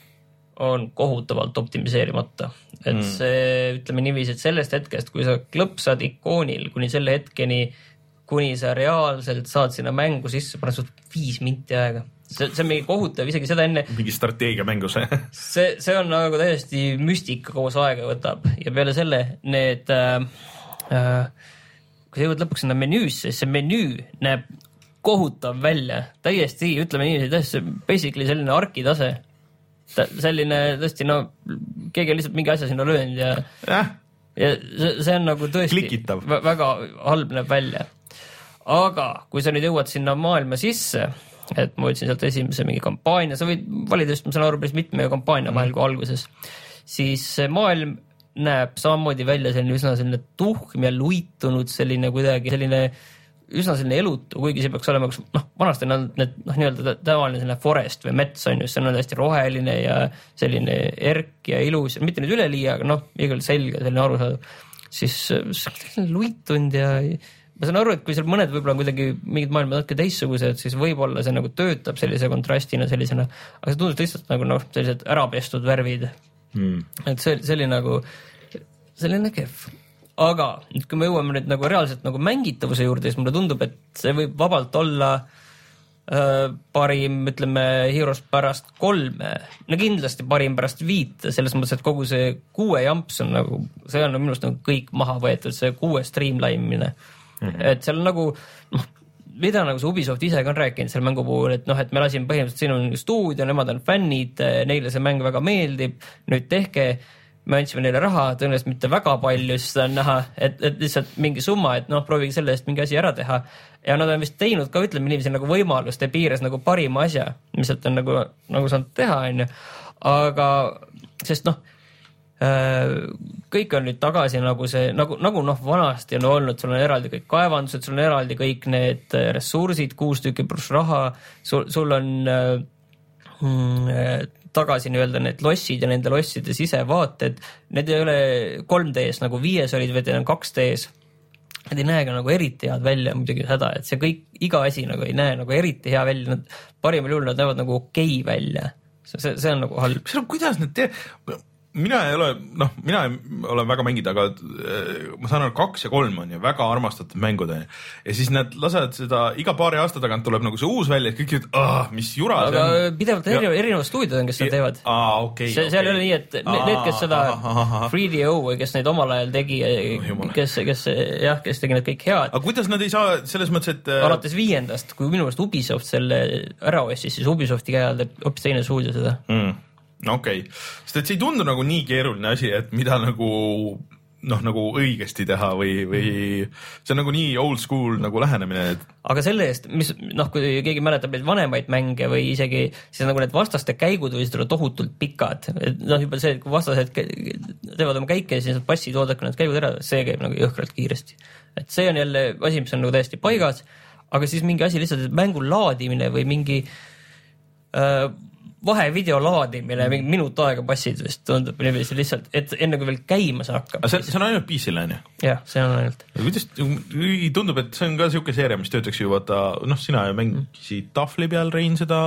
on kohutavalt optimiseerimata, et mm. see, ütleme niiviisi, et sellest hetkest, kui sa klõpsad ikoonil kuni selle hetkeni, kuni sa reaalselt saad sinna mängu sisse, paned sul viis minti aega. See, see on mingi kohutav, isegi seda enne... Mingi strateegia mängus. see, see on nagu täiesti müstika koos aega võtab ja peale selle need äh, äh, kui sa jõuad lõpuks sinna menüüsse, siis see menüü näeb kohutav välja. Täiesti, ütleme nii, täiesti basically selline arkitase. Selline tõesti, no keegi on lihtsalt mingi asja sinna löönud ja, äh. ja see, see on nagu tõesti Klikitav. väga halb näeb välja. Aga kui sa nüüd jõuad sinna maailma sisse, et ma võtsin sealt esimese mingi kampaania, sa võid valida just, ma saan aru, päris mitme kampaania vahel kui alguses, siis maailm näeb samamoodi välja selline üsna selline tuhm ja luitunud, selline kuidagi selline üsna selline elutu, kuigi see peaks olema, noh, vanasti on need, noh, nii-öelda tavaline selline forest või mets on just, see on hästi roheline ja selline erk ja ilus, mitte nüüd üleliia, aga noh, igal selge, selline arusaadav, siis selline luitunud ja ma saan aru, et kui seal mõned võib-olla on kuidagi mingid maailma natuke teistsugused, siis võib-olla see nagu töötab sellise kontrastina sellisena, aga see tundus lihtsalt nagu noh, sellised ärapestud värvid mm.. et see, see oli nagu selline kehv. Aga nüüd, kui me jõuame nüüd nagu reaalselt nagu mängitavuse juurde, siis mulle tundub, et see võib vabalt olla äh, parim, ütleme, Heroes pärast kolme, no kindlasti parim pärast viite, selles mõttes, et kogu see kuue jamps on nagu, see on minu arust nagu kõik maha võetud, see kuue streamlinemine. Mm-hmm. Et seal on nagu, noh, mida nagu see Ubisoft ise ka on rääkinud selle mängu puhul, et noh, et me lasime põhimõtteliselt, siin on stuudio, nemad on fännid, neile see mäng väga meeldib, nüüd tehke, me andsime neile raha, tõenäoliselt mitte väga palju, siis on näha, et, et lihtsalt mingi summa, et noh, proovige selle eest mingi asi ära teha. Ja nad on vist teinud ka, ütleme inimesi nagu võimaluste piires nagu parima asja, mis on nagu, nagu saanud teha, on ju. Aga, sest noh, kõik on nüüd tagasi nagu see, nagu, nagu noh, vanasti on olnud, sul on eraldi kõik kaevandused, sul on eraldi kõik need ressursid, kuus tükki pluss raha, sul, sul on mm, tagasi nii-öelda need lossid ja nende losside sisevaated, need ei ole kolm D-s nagu viies olid, vaid on kaks D-s. Need ei näe ka nagu eriti head välja muidugi seda, et see kõik, iga asi nagu ei näe nagu eriti hea välja, nad parimal juhul nad näevad nagu okei välja. See, see on nagu halb. Kuidas need te... mina ei ole, noh, mina ei ole väga mängida, aga ma saan aru, kaks ja kolm on ju väga armastatud mängud ja siis nad lasevad seda, iga paari aasta tagant tuleb nagu see uus välja, et kõik jõud, ah, mis jura aga see on. Pidevalt erinevad, erinevad stuudiod on, kes seda teevad. Aa, okei. See, seal ei ole nii, et aa, need, kes seda Free D O või kes neid omal ajal tegi, kes, kes, jah, kes tegi need kõik head. Aga kuidas nad ei saa selles mõttes, et alates viiendast, kui minu meelest Ubisoft selle ära ostis, siis Ubisofti käe all teeb hoopis teine stuudio seda. Mm. No okei okay., sest et see ei tundu nagu nii keeruline asi, et mida nagu noh, nagu õigesti teha või, või see on nagu nii old school nagu lähenemine. Et... aga selle eest, mis noh, kui keegi mäletab neid vanemaid mänge või isegi siis nagu need vastaste käigud võisid olla tohutult pikad. Et noh, juba see, et kui vastased teevad oma käike ja siis nad passid oodake need käigud ära, see käib nagu jõhkralt kiiresti. Et see on jälle asi, mis on nagu täiesti paigas, aga siis mingi asi lihtsalt mängu laadimine või mingi äh, vahevideo laadimine, mingi minut aega passid vist tundub niiviisi lihtsalt, et enne kui veel käima see hakkab. See, see on ainult P C-le, on ju? jah, see on ainult. Kuidas tundub, et see on ka siuke seeria, mis töötaks ju vaata, noh, sina ju mängisid tahvli peal, Rein, seda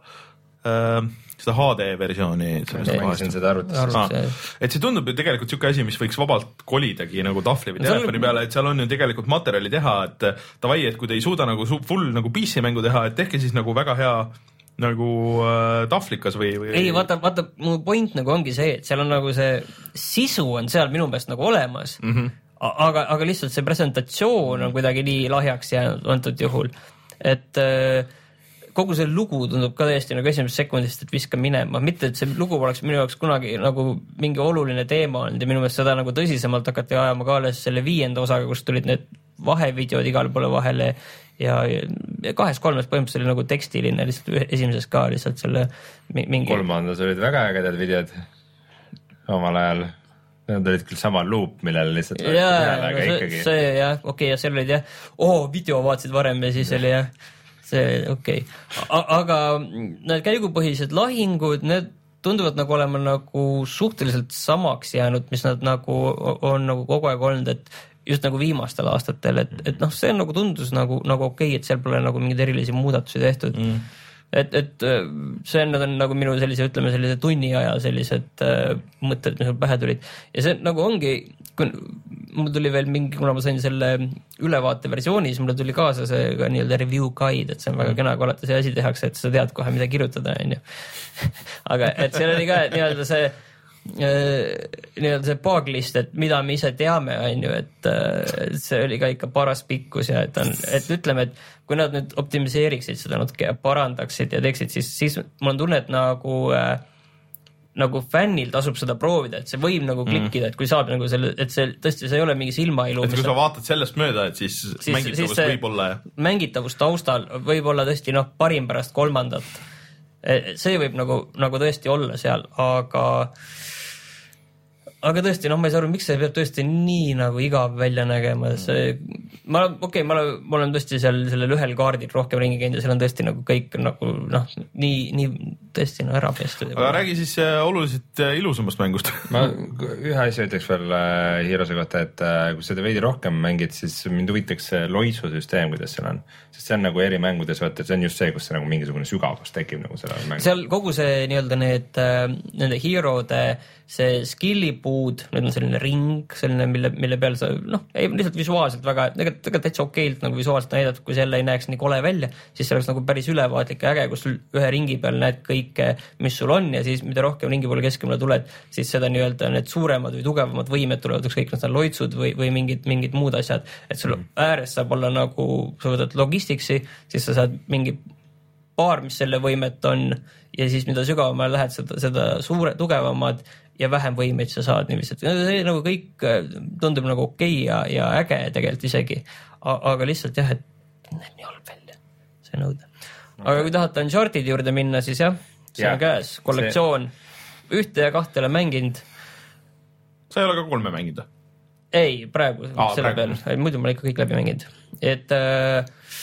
äh, seda H D versiooni. Mängisin seda arvutis. Ah, et see tundub ju tegelikult siuke asi, mis võiks vabalt kolidagi nagu tahvli või telefoni no, peale, et seal on ju tegelikult materjali teha, et davai, et kui te ei suuda nagu full nagu P C mängu teha, et tehke siis nagu väga hea nagu äh, tahvlikas või, või... ei, vaata, vaata, mu point nagu ongi see, et seal on nagu see sisu on seal minu meelest nagu olemas, mm -hmm. aga, aga lihtsalt see presentatsioon on kuidagi nii lahjaks jäänud antud juhul, et äh, kogu see lugu tundub ka täiesti nagu esimesest sekundist, et viska minema, mitte et see lugu oleks minu jaoks kunagi nagu mingi oluline teema olnud ja minu meelest seda nagu tõsisemalt hakati ajama ka alles selle viienda osaga, kus tulid need vahevideod igale poole vahele ja, ja kahes-kolmes põhimõtteliselt oli nagu tekstiline lihtsalt esimeses ka lihtsalt selle mingi... kolmandas olid väga ägedad videod omal ajal. Need olid küll sama loop, millele lihtsalt ja, peale, aga see, ikkagi. See jah, okei okay,, ja seal olid jah, oo, video vaatasid varem ja siis ja. oli jah, see okei okay.. Aga need käigupõhised lahingud, need tunduvad nagu olema nagu suhteliselt samaks jäänud, mis nad nagu on nagu kogu aeg olnud, et just nagu viimastel aastatel, et, et noh, see nagu tundus nagu, nagu okei, et seal pole nagu mingeid erilisi muudatusi tehtud. Mm. Et, et see on, on nagu minu sellise, ütleme sellise tunni aja sellised äh, mõtted, mis mul pähe tulid. Ja see nagu ongi, kui mul tuli veel mingi, kuna ma sain selle ülevaate versiooni, siis mulle tuli kaasa see ka nii-öelda review guide, et see on väga mm. kena, kui alati see asi tehakse, et sa tead kohe, mida kirjutada, on ju. aga et seal oli ka nii-öelda see nii-öelda see paaglist, et mida me ise teame, on ju, et see oli ka ikka paras pikkus ja et on, et ütleme, et kui nad nüüd optimiseeriksid seda natuke ja parandaksid ja teeksid, siis, siis mul on tunne, et nagu nagu fännil tasub seda proovida, et see võib nagu klikkida, et kui saab nagu selle, et see tõesti, see ei ole mingi silmailu. Et kui sa vaatad sellest mööda, et siis, siis mängitavus siis võib olla. Mängitavus taustal võib olla tõesti noh, parim pärast kolmandat. See võib nagu, nagu tõesti olla seal, aga aga tõesti, noh, ma ei saa aru, miks see peab tõesti nii nagu igav välja nägema. See, ma, okei, okay, ma, ma olen tõesti seal sellel ühel kaardil rohkem ringi käinud ja seal on tõesti nagu kõik nagu, noh, nii, nii tõesti no, ära pestud. Aga räägi siis äh, oluliselt äh, ilusamast mängust. Ma ühe asja ütleks veel äh, Heroese kohta, et äh, kui seda veidi rohkem mängid, siis mind huvitaks see loitsusüsteem, kuidas seal on. Sest see on nagu eri mängudes, vaata, see on just see, kus see nagu mingisugune sügavus tekib nagu sellel mängul. Seal kogu see nii-öelda need, nende Herode see skillipuud, nüüd on selline ring, selline, mille, mille peal sa, noh, ei lihtsalt visuaalselt väga, tegelikult väga täitsa okeilt nagu visuaalselt näidatud, kui see jälle ei näeks nii kole välja, siis see oleks nagu päris ülevaatlik ja äge, kus sul ühe ringi peal näed kõike, mis sul on ja siis mida rohkem ringi poole keskemale tuled, siis seda nii-öelda need suuremad või tugevamad võimed tulevad, ükskõik nad on loitsud või, või mingid, mingid muud asjad, et sul ääres saab olla nagu, sa võtad logistiksi, siis sa saad mingi paar, mis selle võimet on ja siis mida sügavamale lähed, seda, seda suure, tugevamad ja vähem võimeid sa saad niiviisi. See nagu kõik tundub nagu okei ja, ja äge tegelikult isegi, aga lihtsalt jah, et näeb nii halb välja see nõude. Aga kui tahate Uncharted juurde minna, siis jah, see ja, on käes, kollektsioon see... ühte ja kahtele mänginud. Sa ei ole ka kolme mänginud? Ei, praegu Aa, selle praegu. peal, muidu ma olen ikka kõik läbi mänginud. Et äh,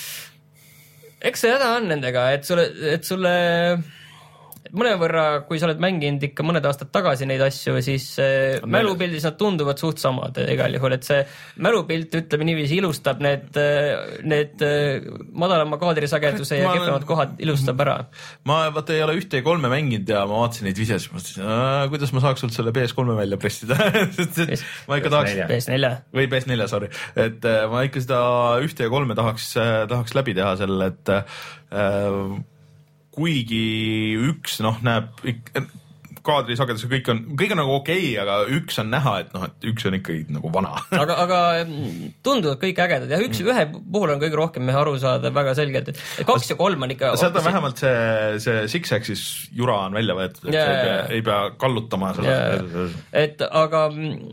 eks see häda on nendega, et sulle, et sulle mõnevõrra, kui sa oled mänginud ikka mõned aastad tagasi neid asju, siis mälupildis nad tunduvad suht samad igal juhul, et see mälupilt, ütleme niiviisi, ilustab need, need madalama kaadrisageduse ja kehvemad kohad ilustab ära. Ma vaata ei ole ühte ja kolme mänginud ja ma vaatasin neid videos, ma mõtlesin, kuidas ma saaks sult selle P S kolme välja pressida. ma ikka tahaks P S neli või P S neli, sorry, et ma ikka seda ühte ja kolme tahaks, tahaks läbi teha selle, et äh, kuigi üks, noh, näeb kaadrisagedus ja kõik on, kõik on nagu okei, aga üks on näha, et noh, et üks on ikkagi nagu vana. aga, aga tunduvad kõik ägedad ja üks, ühe puhul on kõige rohkem mehe aru saada väga selgelt, et kaks ja kolm on ikka... Sealt on vähemalt see, see Six-Axis jura on välja võetud, et yeah. ei, pea, ei pea kallutama seda. Yeah. Et aga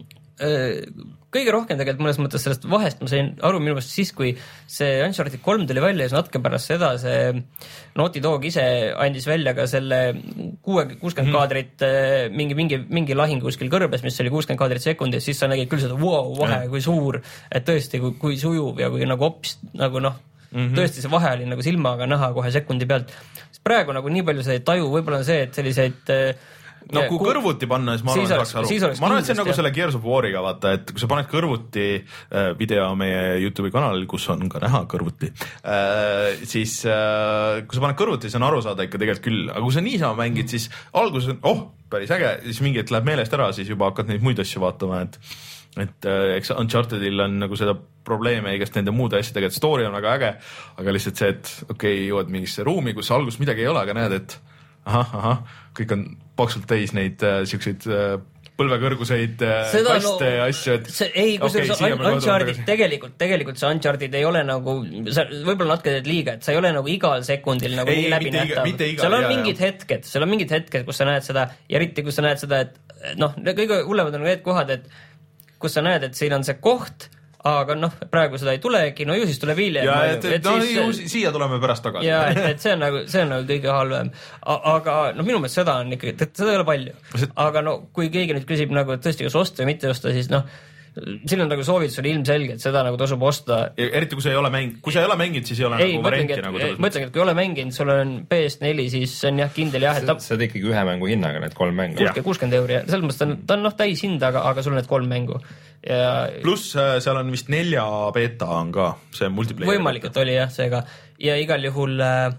kõige rohkem tegelikult mõnes mõttes sellest vahest ma sain aru minu meelest siis, kui see Uncharted kolm tuli välja ja siis natuke pärast seda see Naughty Dog ise andis välja ka selle kuuskümmend mm. kaadrit mingi, mingi, mingi lahing kuskil kõrbes, mis oli kuuskümmend kaadrit sekundis, siis sa nägid küll seda wow, vahe, kui suur, et tõesti, kui, kui sujuv ja kui nagu hops, nagu noh, mm-hmm. tõesti see vahe oli nagu silmaga näha kohe sekundi pealt. Praegu nagu nii palju sa ei taju, võib-olla on see, et selliseid no kui ku... kõrvuti panna, siis ma arvan, et saaks aru. Ma arvan, et see on nagu selle Gears of War'iga, vaata, et kui sa paned kõrvuti äh, video meie YouTube'i kanalil, kus on ka näha kõrvuti, äh, siis äh, kui sa paned kõrvuti, siis on aru saada ikka tegelikult küll, aga kui sa niisama mängid, siis alguses on, oh, päris äge, siis mingi hetk läheb meelest ära, siis juba hakkad neid muid asju vaatama, et et äh, eks Unchartedil on nagu seda probleeme igast nende muude asjadega, et story on väga äge, aga lihtsalt see, et okei okay,, jõuad mingisse ruumi, kus alguses midagi ei ole, aga näed, et ahah, ahah, kõik on paksult täis neid äh, siukseid äh, põlvekõrguseid äh, Seda, kaste ja no, asju, et see, ei, kusjuures okay, Uncharted tegelikult, tegelikult see Uncharted ei ole nagu, võib-olla natuke teed liiga, et sa ei ole nagu igal sekundil nagu ei, nii läbinähtav. Seal on jah, mingid jah. hetked, seal on mingid hetked, kus sa näed seda ja eriti, kus sa näed seda, et noh, kõige hullemad on need kohad, et kus sa näed, et siin on see koht, aga noh, praegu seda ei tulegi, no ju siis tuleb hiljem. Ja, et, et, et no siis, ju siia tuleme pärast tagasi. Ja, et, et see on nagu, see on nagu kõige halvem. Aga no minu meelest seda on ikkagi, seda ei ole palju. Aga no kui keegi nüüd küsib nagu tõesti, kas osta või mitte osta, siis noh, siin on nagu soovitus oli ilmselge, et seda nagu tasub osta. Ja eriti kui sa ei ole mäng, kui sa ei ole mänginud, siis ei ole ei, nagu varianti nagu tõusnud. Ma ütlengi, et kui ei ole mänginud, sul on P S neli, siis see on jah kindel jah, et ta... See on ikkagi ühe mängu hinnaga need kolm mängu. kuuskümmend euri, selles mõttes ta on, ta on noh täis hind, aga, aga sul on need kolm mängu. Ja... Pluss seal on vist nelja beta on ka, see multiplayer. Võimalik, et oli jah, seega. Ja igal juhul...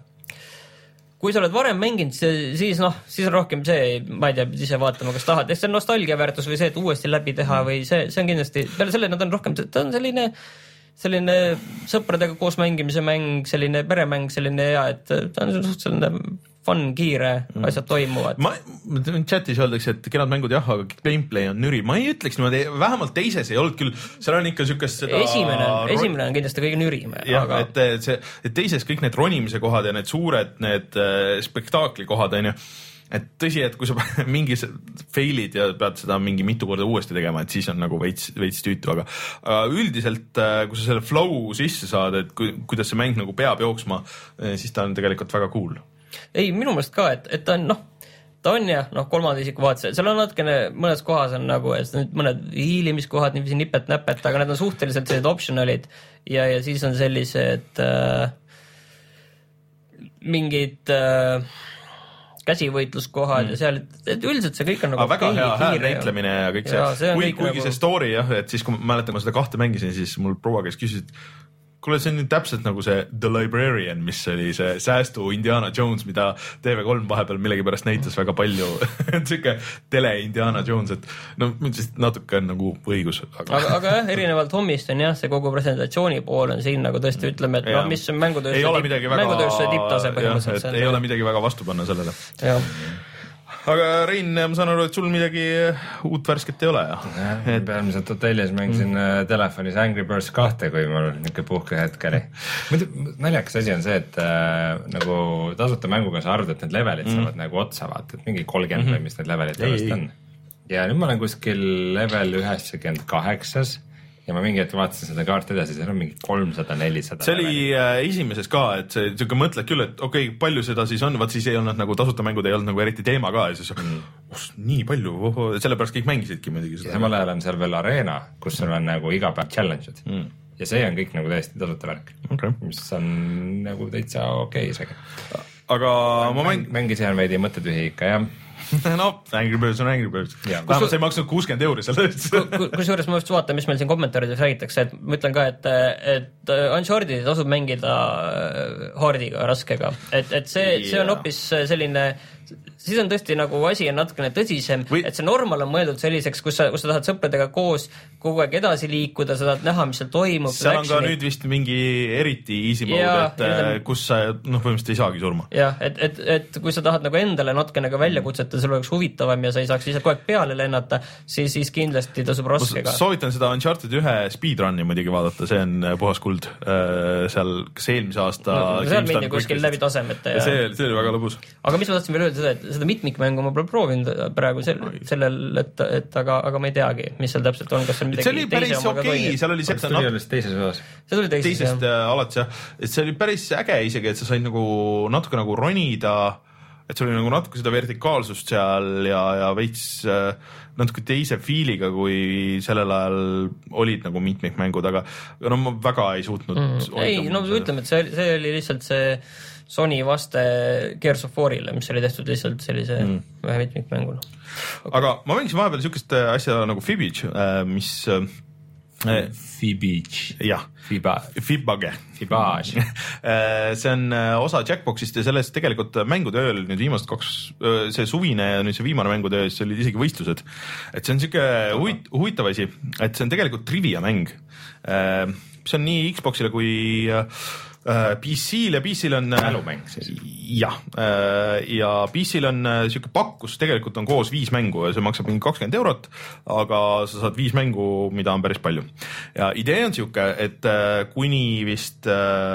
Kui sa oled varem mänginud, siis noh, siis on rohkem see, ma ei tea, ise vaatama, kas tahad, see on nostalgia väärtus või see, et uuesti läbi teha või see, see on kindlasti, peale selle nad on rohkem, ta on selline, selline sõpradega koos mängimise mäng, selline peremäng, selline hea, et ta on selline fun, kiire, asjad toimuvad. Ma, chatis öeldakse, et kenad mängud jah, aga gameplay on nüri. Ma ei ütleks niimoodi, vähemalt teises ei olnud küll, seal on ikka sükest seda... Esimene, esimene on kindlasti kõige nürim. Jah, aga... et, et, see, et teises kõik need ronimise kohad ja need suured, need äh, spektaakli kohad, on ju, et tõsi, et kui sa mingi failid ja pead seda mingi mitu korda uuesti tegema, et siis on nagu veits, veits tüütu, aga üldiselt, kui sa selle flow sisse saad, et kui, kuidas see mäng nagu peab jooksma, siis ta on tegelikult väga cool. Ei, minu meelest ka, et, et ta on, noh, ta on jah, noh, kolmanda isiku vaates, seal on natukene, mõnes kohas on nagu, et mõned hiilimiskohad, niiviisi nipet-näpet, aga need on suhteliselt sellised optionalid ja, ja siis on sellised äh, mingid äh, käsivõitluskohad mm. ja seal, et üldiselt see kõik on nagu väga hea hääl näitlemine ja kõik see, ja, see kui, kuigi nagu... see story jah, et siis kui ma mäletan, kui ma seda kahte mängisin, siis mul proua käis küsis, kuule, see on nüüd täpselt nagu see The Librarian, mis oli see säästu Indiana Jones, mida T V kolm vahepeal millegipärast näitas väga palju. Siuke tele Indiana Jones, et no natuke on nagu õigus. Aga, aga, aga jah, erinevalt hommist on jah, see kogu presentatsiooni pool on siin nagu tõesti ütleme, et noh, mis on mängutööstuse tipp, tipptase põhimõtteliselt. Ei ole midagi väga vastu panna sellele. Jah. Aga Rein, ma saan aru, et sul midagi uut värsket ei ole, jah? Et... Pealmiselt hotellis mängisin mm. telefonis Angry Birds kahte, kui mul niisugune puhkehetk oli. Naljakas asi on see, et äh, nagu tasuta mänguga sa arvad, et need levelid mm. saavad nagu otsa vaata, et mingi kolmkümmend mm -hmm. mis need levelid tõesti on. Ja nüüd ma olen kuskil level üheksakümmend kaheksas ja ma mingi hetk vaatasin seda kaarti edasi, seal on mingi kolmsada nelisada. See oli äh, esimeses ka, et see siuke mõtled küll, et okei okay,, palju seda siis on, vaat siis ei olnud nagu tasuta mängud ei olnud nagu eriti teema ka ja siis mm. oh, nii palju, sellepärast kõik mängisidki muidugi seda. Ja samal ajal on seal veel Arena, kus sul on nagu iga päev challenge'id mm. ja see on kõik nagu täiesti tasuta värk, okay. mis on nagu täitsa okei isegi. Aga ma mäng... mängisin veidi mõttetühi ikka, jah. no, Angry Birds on Angry Birds. Vähemalt sa ei maksnud kuuskümmend euri selle eest. Kusjuures ma just vaatan, mis meil siin kommentaarides räägitakse, et ma ütlen ka, et, et Uncharted tasub mängida hardiga, raskega. Et, et see, see on hoopis selline, siis on tõesti nagu asi on natukene tõsisem, Või... et see normal on mõeldud selliseks, kus sa, kus sa tahad sõpradega koos kogu aeg edasi liikuda, sa tahad näha, mis seal toimub. Seal on ka nüüd vist mingi eriti easy mode, et on... kus sa noh, põhimõtteliselt ei saagi surma. Jah, et, et, et kui sa tahad nagu endale natukene ka välja kutseta, sul oleks huvitavam ja sa ei saaks ise kogu aeg peale lennata, siis, siis kindlasti tasub raskega. Soovitan seda Uncharted ühe speedrun'i muidugi vaadata, see on puhas kuld. Seal kas eelmise aasta... No, seal mindi kuskil läbi tasemete. Ja... See, see oli väga lõbus. Aga mis ma tahtsin veel öelda seda, et seda mitmikmängu ma pole proovinud praegu sel, sellel, et, et aga, aga ma ei teagi, mis seal täpselt on, kas seal midagi see oli päris okei okay., seal oli see tuli alles teises osas. see tuli teises, teisest jah. Alates jah, et see oli päris äge isegi, et sa said nagu natuke nagu ronida, et see oli nagu natuke seda vertikaalsust seal ja, ja veits natuke teise fiiliga, kui sellel ajal olid nagu mitmikmängud, aga no ma väga ei suutnud mm. ei, no ütleme, et see, see oli lihtsalt see Sony vaste Gears of War'ile, mis oli tehtud lihtsalt sellise mm. ühe mitmikmänguna okay.. aga ma mängisin vahepeal niisugust asja nagu Fibbage, mis Fibbage jah, Fibbage Fibbage see on osa Jackboxist ja selles tegelikult mängude ööl nüüd viimast kaks, see suvine ja nüüd see viimane mängude öös olid isegi võistlused, et see on niisugune huvit, huvitav asi, et see on tegelikult trivia mäng, see on nii Xboxile kui P C-l ja P C-l on mälumäng siis. jah, ja P C-l on siuke pakkus, tegelikult on koos viis mängu ja see maksab mingi kakskümmend eurot, aga sa saad viis mängu, mida on päris palju. Ja idee on siuke, et kuni vist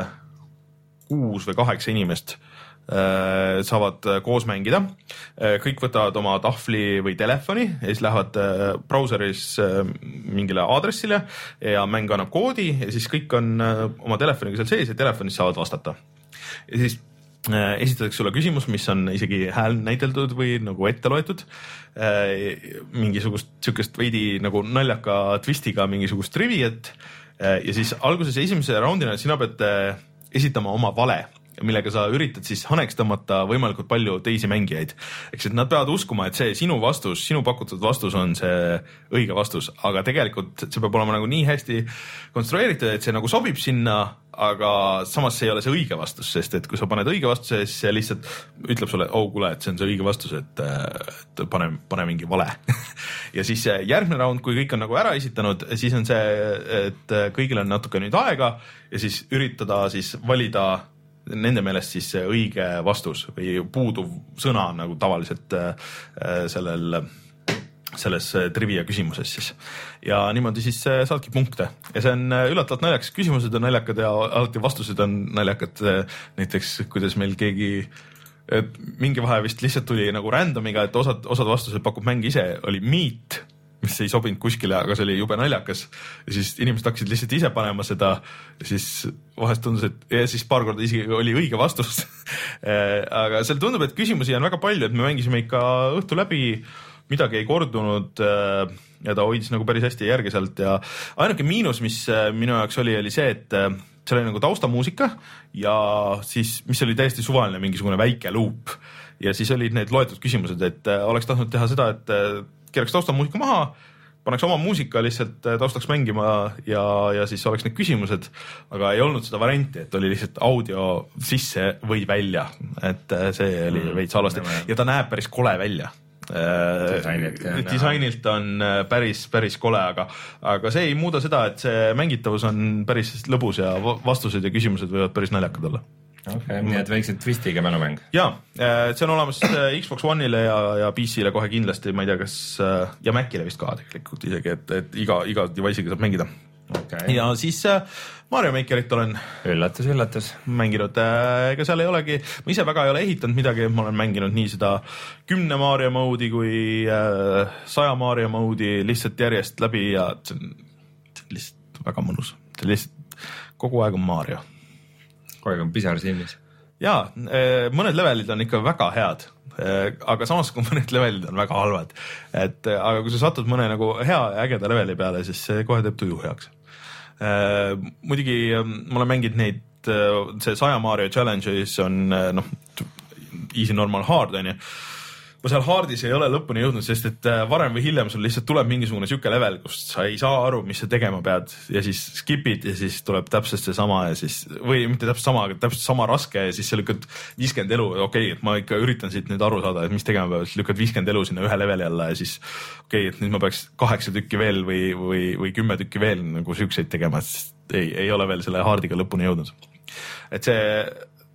kuus või kaheksa inimest saavad koos mängida, kõik võtavad oma tahvli või telefoni ja siis lähevad brauseris mingile aadressile ja mäng annab koodi ja siis kõik on oma telefoniga seal sees ja telefonis saavad vastata. Ja siis esitatakse sulle küsimus, mis on isegi hääl näideldud või nagu ette loetud, mingisugust siukest veidi nagu naljaka twistiga mingisugust triviat ja siis alguses esimese raundina sina pead esitama oma vale, millega sa üritad siis haneks tõmmata võimalikult palju teisi mängijaid. Eks et nad peavad uskuma, et see sinu vastus, sinu pakutud vastus on see õige vastus, aga tegelikult see peab olema nagu nii hästi konstrueeritud, et see nagu sobib sinna, aga samas see ei ole see õige vastus, sest et kui sa paned õige vastuse, siis see lihtsalt ütleb sulle, oh kuule, et see on see õige vastus, et, et pane, pane mingi vale. Ja siis järgmine round, kui kõik on nagu ära esitanud, siis on see, et kõigil on natuke nüüd aega ja siis üritada siis valida nende meelest siis õige vastus või puuduv sõna nagu tavaliselt sellel, selles trivia küsimuses siis. Ja niimoodi siis saadki punkte. Ja see on üllatavalt naljakas, küsimused on naljakad ja alati vastused on naljakad. Näiteks, kuidas meil keegi, et mingi vahe vist lihtsalt tuli nagu randomiga, et osad, osad vastused pakub mäng ise, oli meat, mis ei sobinud kuskile, aga see oli jube naljakas ja siis inimesed hakkasid lihtsalt ise panema seda ja siis vahest tundus, et ja siis paar korda isegi oli õige vastus aga seal tundub, et küsimusi on väga palju, et me mängisime ikka õhtu läbi, midagi ei kordunud ja ta hoidis nagu päris hästi järgi sealt ja ainuke miinus, mis minu jaoks oli, oli see, et see oli nagu taustamuusika ja siis, mis oli täiesti suvaline mingisugune väike luup ja siis olid need loetud küsimused, et oleks tahtnud teha seda, et keeraks taustamuusika maha, paneks oma muusika lihtsalt taustaks mängima ja, ja siis oleks need küsimused, aga ei olnud seda varianti, et oli lihtsalt audio sisse või välja, et see oli mm, veits halvasti ja ta näeb päris kole välja. Disainilt, disainilt on päris, päris kole, aga, aga see ei muuda seda, et see mängitavus on päris lõbus ja vastused ja küsimused võivad päris naljakad olla. Okay, nii et väikse twistiga mälumäng. Jaa, see on olemas Xbox One'ile ja, ja P C-le kohe kindlasti, ma ei tea, kas ja Macile vist ka tegelikult isegi, et, et iga, iga device'iga saab mängida. Okay. Ja siis Mario Makerit olen üllatus, üllatus mänginud, ega seal ei olegi, ma ise väga ei ole ehitanud midagi, ma olen mänginud nii seda kümne Mario moodi kui saja Mario moodi lihtsalt järjest läbi ja see on, see on lihtsalt väga mõnus, see on lihtsalt kogu aeg on Mario. Kogu aeg on pisar silmis. Jaa, mõned levelid on ikka väga head, aga samas kui mõned levelid on väga halvad, et aga kui sa satud mõne nagu hea ja ägeda leveli peale, siis see kohe teeb tuju heaks. Muidugi ma olen mänginud neid, see saja Mario Challenge'is on noh, easy, normal, hard on ju. Ma seal hardis ei ole lõpuni jõudnud, sest et varem või hiljem sul lihtsalt tuleb mingisugune siuke level, kus sa ei saa aru, mis sa tegema pead ja siis skipid ja siis tuleb täpselt see sama ja siis, või mitte täpselt sama, aga täpselt sama raske ja siis sa lükkad viiskümmend elu, okei, okay, et ma ikka üritan siit nüüd aru saada, et mis tegema peab, siis lükkad viiskümmend elu sinna ühe leveli alla ja siis okei okay,, et nüüd ma peaks kaheksa tükki veel või, või, või kümme tükki veel nagu siukseid tegema, sest ei, ei ole veel selle hardiga lõpuni jõudnud. Et see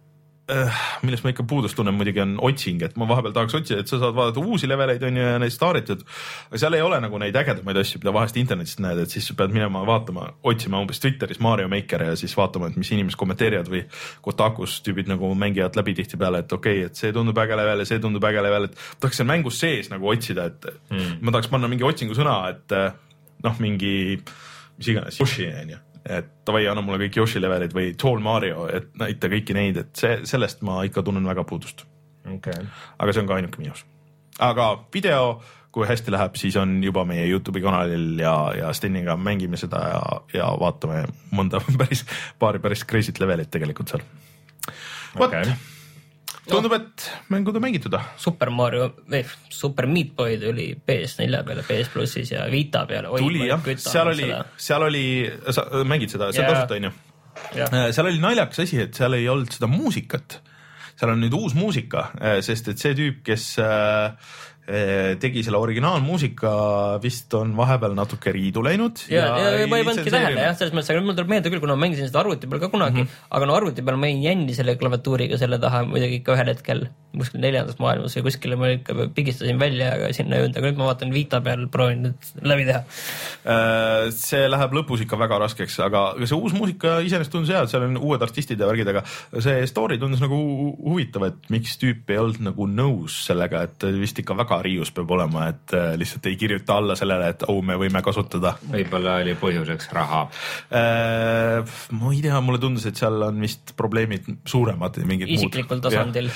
millest ma ikka puudust tunnen muidugi on otsing, et ma vahepeal tahaks otsida, et sa saad vaadata uusi leveleid on ju ja neid staaritud, aga seal ei ole nagu neid ägedamaid asju, mida vahest internetist näed, et siis pead minema vaatama, otsima umbes Twitteris Mario Maker ja siis vaatama, et mis inimesed kommenteerivad või Kotakus tüübid nagu mängivad läbi tihti peale, et okei okay,, et see tundub äge level ja see tundub äge level, et tahaks seal mängus sees nagu otsida, et mm. ma tahaks panna mingi otsingu sõna, et noh, mingi mis iganes, Yoshi on ju, et tavai, anna mulle kõik Yoshi levelid või Tall Mario, et näita kõiki neid, et see, sellest ma ikka tunnen väga puudust. Okay. Aga see on ka ainuke miinus. Aga video, kui hästi läheb, siis on juba meie YouTube'i kanalil ja, ja Steniga mängime seda ja, ja vaatame mõnda päris, paari päris crazy't levelit tegelikult seal. Vot, okay. Tundub, et mängud on mängitud. Super Mario, või Super Meat Boy tuli P S neli peale, P S Plussis ja Vita peale. Oi, tuli jah, seal oli, seal oli, sa mängid seda, see on tasuta on ju. Seal oli naljakas asi, et seal ei olnud seda muusikat. Seal on nüüd uus muusika, sest et see tüüp, kes tegi selle originaalmuusika, vist on vahepeal natuke riidu läinud. Ja, ja, ja ma ei pandki tähele, jah, selles mõttes, aga mul tuleb meelde küll, kuna ma mängisin seda arvuti peal ka kunagi, mm -hmm. aga no arvuti peal ma ei jänni selle klaviatuuriga selle taha muidugi ikka ühel hetkel kuskil neljandas maailmas või kuskile ma ikka pigistasin välja, aga sinna ei jõudnud, aga nüüd ma vaatan Vita peal, proovin nüüd läbi teha. See läheb lõpus ikka väga raskeks, aga see uus muusika iseenesest tundus hea, seal on uued artistid ja värgid, aga see story tundus nagu huvitav, et miks tüüp ei olnud nagu nõus sellega, et vist ikka väga riius peab olema, et lihtsalt ei kirjuta alla sellele, et oh, me võime kasutada. Võib-olla oli põhjuseks raha. Ma ei tea, mulle tundus, et seal on vist probleemid suuremad. Isiklikul tasandil.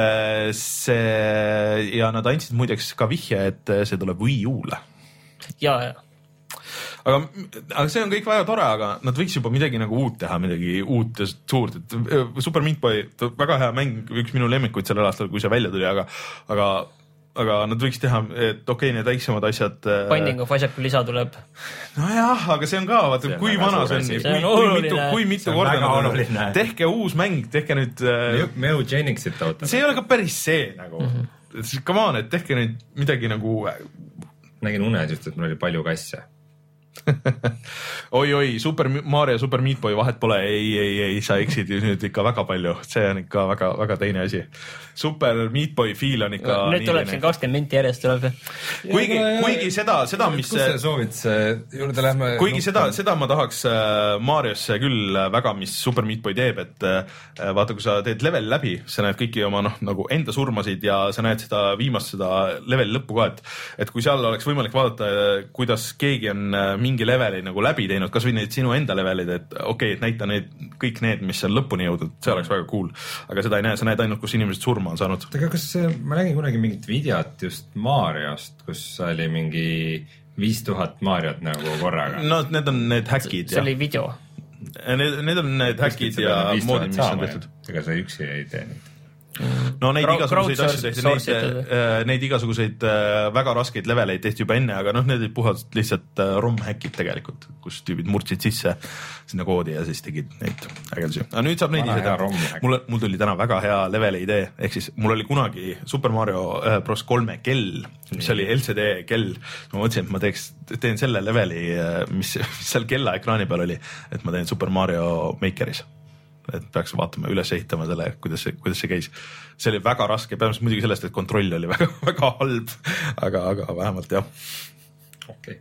See, ja nad andsid muideks ka vihje, et see tuleb Wii U-le. Ja, ja. Aga, aga see on kõik väga tore, aga nad võiks juba midagi nagu uut teha, midagi uut ja suurt. Et Super Meat Boy, väga hea mäng, üks minu lemmikuid sellel aastal, kui see välja tuli, aga, aga aga nad võiks teha, et okei, okay, need väiksemad asjad. Binding of Isaac lisa tuleb. Nojah, aga see on ka, vaata, kui vana see on, kui, kui mitu, kui mitu korda on, tehke uus mäng, tehke nüüd Meo Geniksit ootab. See ei ole ka päris see nagu, mm -hmm. come on, et tehke nüüd midagi nagu nägin unes just, et mul oli palju kasse. oi, oi, Super Mario, Super Meat Boy vahet pole, ei, ei, ei, sa eksid nüüd ikka väga palju, see on ikka väga, väga teine asi. Super Meat Boy feel on ikka no, nüüd tuleb siin kakskümmend minti järjest tuleb. Kuigi, kuigi seda, seda, mis kus sa soovid juurde lähme? Kuigi seda, seda ma tahaks Mariosse küll väga, mis Super Meat Boy teeb, et vaata, kui sa teed level läbi, sa näed kõiki oma noh, nagu enda surmasid ja sa näed seda viimast seda level lõppu ka, et, et kui seal oleks võimalik vaadata, kuidas keegi on mingi leveli nagu läbi teinud, kas või need sinu enda levelid, et okei, okay, et näita need, kõik need, mis on lõpuni jõudnud, see oleks väga cool. Aga seda ei näe, sa näed ainult, kus inimesed surma on saanud. Aga kas ma nägin kunagi mingit videot just Mariost, kus oli mingi viis tuhat Mariot nagu korraga? No need on need häkid. See oli video. Need, need on need häkid ja moodid, mis on tehtud. Ega sa üksi ei tee neid. No neid Crowd, igasuguseid asju tehti, neid, neid igasuguseid väga raskeid leveleid tehti juba enne, aga noh, need olid puhast lihtsalt romhäkid tegelikult, kus tüübid murdsid sisse sinna koodi ja siis tegid neid ägedusi. Aga nüüd saab neid ise teha. Mul, mul tuli täna väga hea leveli idee, ehk siis mul oli kunagi Super Mario Bros kolme kell, mis oli L C D kell. Ma mõtlesin, et ma teeks, teen selle leveli, mis, mis seal kella ekraani peal oli, et ma teen Super Mario Makeris. Et peaks vaatama, üles ehitama selle, kuidas see, kuidas see käis. See oli väga raske, peamiselt muidugi sellest, et kontroll oli väga, väga halb, aga, aga vähemalt jah. Okei. Okay.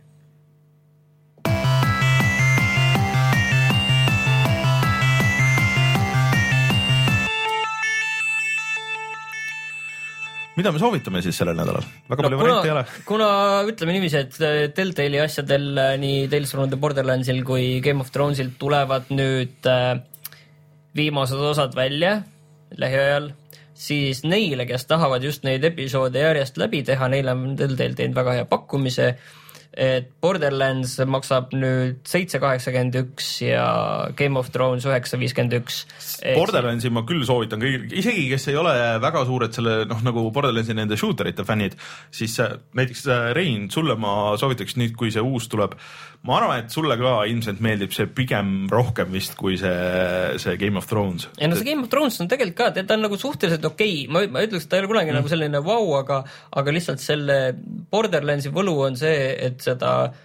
Mida me soovitame siis sellel nädalal? Väga no, palju variante ei ole. Kuna ütleme niiviisi, et Telltale'i asjadel nii Tales from the Borderlandsil kui Game of Thronesilt tulevad nüüd äh, viimased osad välja lähiajal, siis neile, kes tahavad just neid episoode järjest läbi teha, neile on Telltale teinud väga hea pakkumise, et Borderlands maksab nüüd seitse kaheksakümmend üks ja Game of Thrones üheksa viiskümmend üks. Borderlandsi ma küll soovitan kõigil, isegi kes ei ole väga suured selle, noh nagu Borderlandsi nende shooterite fännid, siis näiteks Rein, sulle ma soovitaks nüüd, kui see uus tuleb, ma arvan, et sulle ka ilmselt meeldib see pigem rohkem vist kui see, see Game of Thrones. Ja no see Game of Thrones on tegelikult ka, et ta on nagu suhteliselt okei, ma, ma ütleks, ta ei ole kunagi mm. nagu selline vau, aga, aga lihtsalt selle Borderlandsi võlu on see, et seda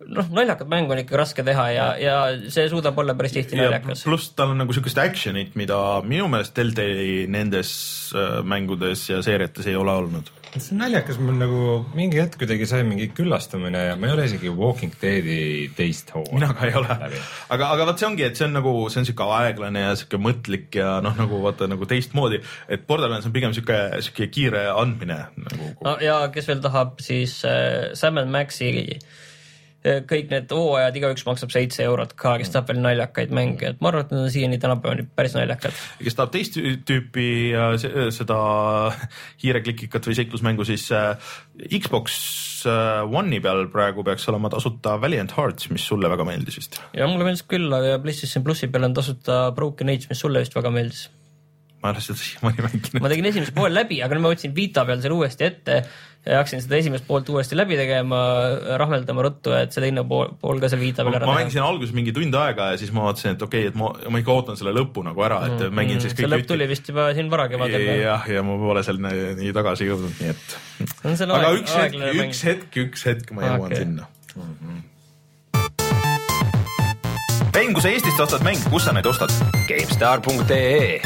noh, naljakat mängu on ikka raske teha ja, ja see suudab olla päris tihti naljakas. Pluss tal on nagu sükest actionit, mida minu meelest Telltale'i nendes mängudes ja seeriates ei ole olnud. See on naljakas, mul nagu mingi hetk kuidagi sai mingi küllastumine ja ma ei ole isegi Walking Deadi teist hooga. Mina ka ei ole. Aga, aga vaat see ongi, et see on nagu, see on siuke aeglane ja siuke mõtlik ja noh, nagu vaata nagu teistmoodi, et Borderlands on pigem siuke, siuke kiire andmine. Nagu... No, ja kes veel tahab, siis äh, Sam and Maxi kõik need hooajad, igaüks maksab seitse eurot ka, kes tahab veel naljakaid mänge, et ma arvan, et need on siiani tänapäevani päris naljakad. Kes tahab teist tüüpi seda hiireklikikat või seiklusmängu, siis Xbox One'i peal praegu peaks olema tasuta Valiant Hearts, mis sulle väga meeldis vist. Ja mulle meeldis küll, aga PlayStation Plussi peal on tasuta Broken Age, mis sulle vist väga meeldis. Ma olen seda siiamaani mänginud. Ma tegin esimest pool läbi, aga nüüd ma võtsin Vita peal selle uuesti ette ja hakkasin seda esimest poolt uuesti läbi tegema, rahmeldama ruttu, et see teine pool, pool ka seal Vita peal ära ma mängisin alguses mingi tund aega ja siis ma vaatasin, et okei, okay, et ma, ma ikka ootan selle lõppu nagu ära, et mm, mängin siis kõik see lõpp tuli vist juba siin varakevadel. Jah, ja ma pole seal nii tagasi jõudnud, nii et aga aeg, üks, hetk, üks hetk, üks hetk ma jõuan okay. sinna. Mm-hmm. Mäng, kui sa Eestist ostad mäng, kus sa neid ostad? GameStar punkt ee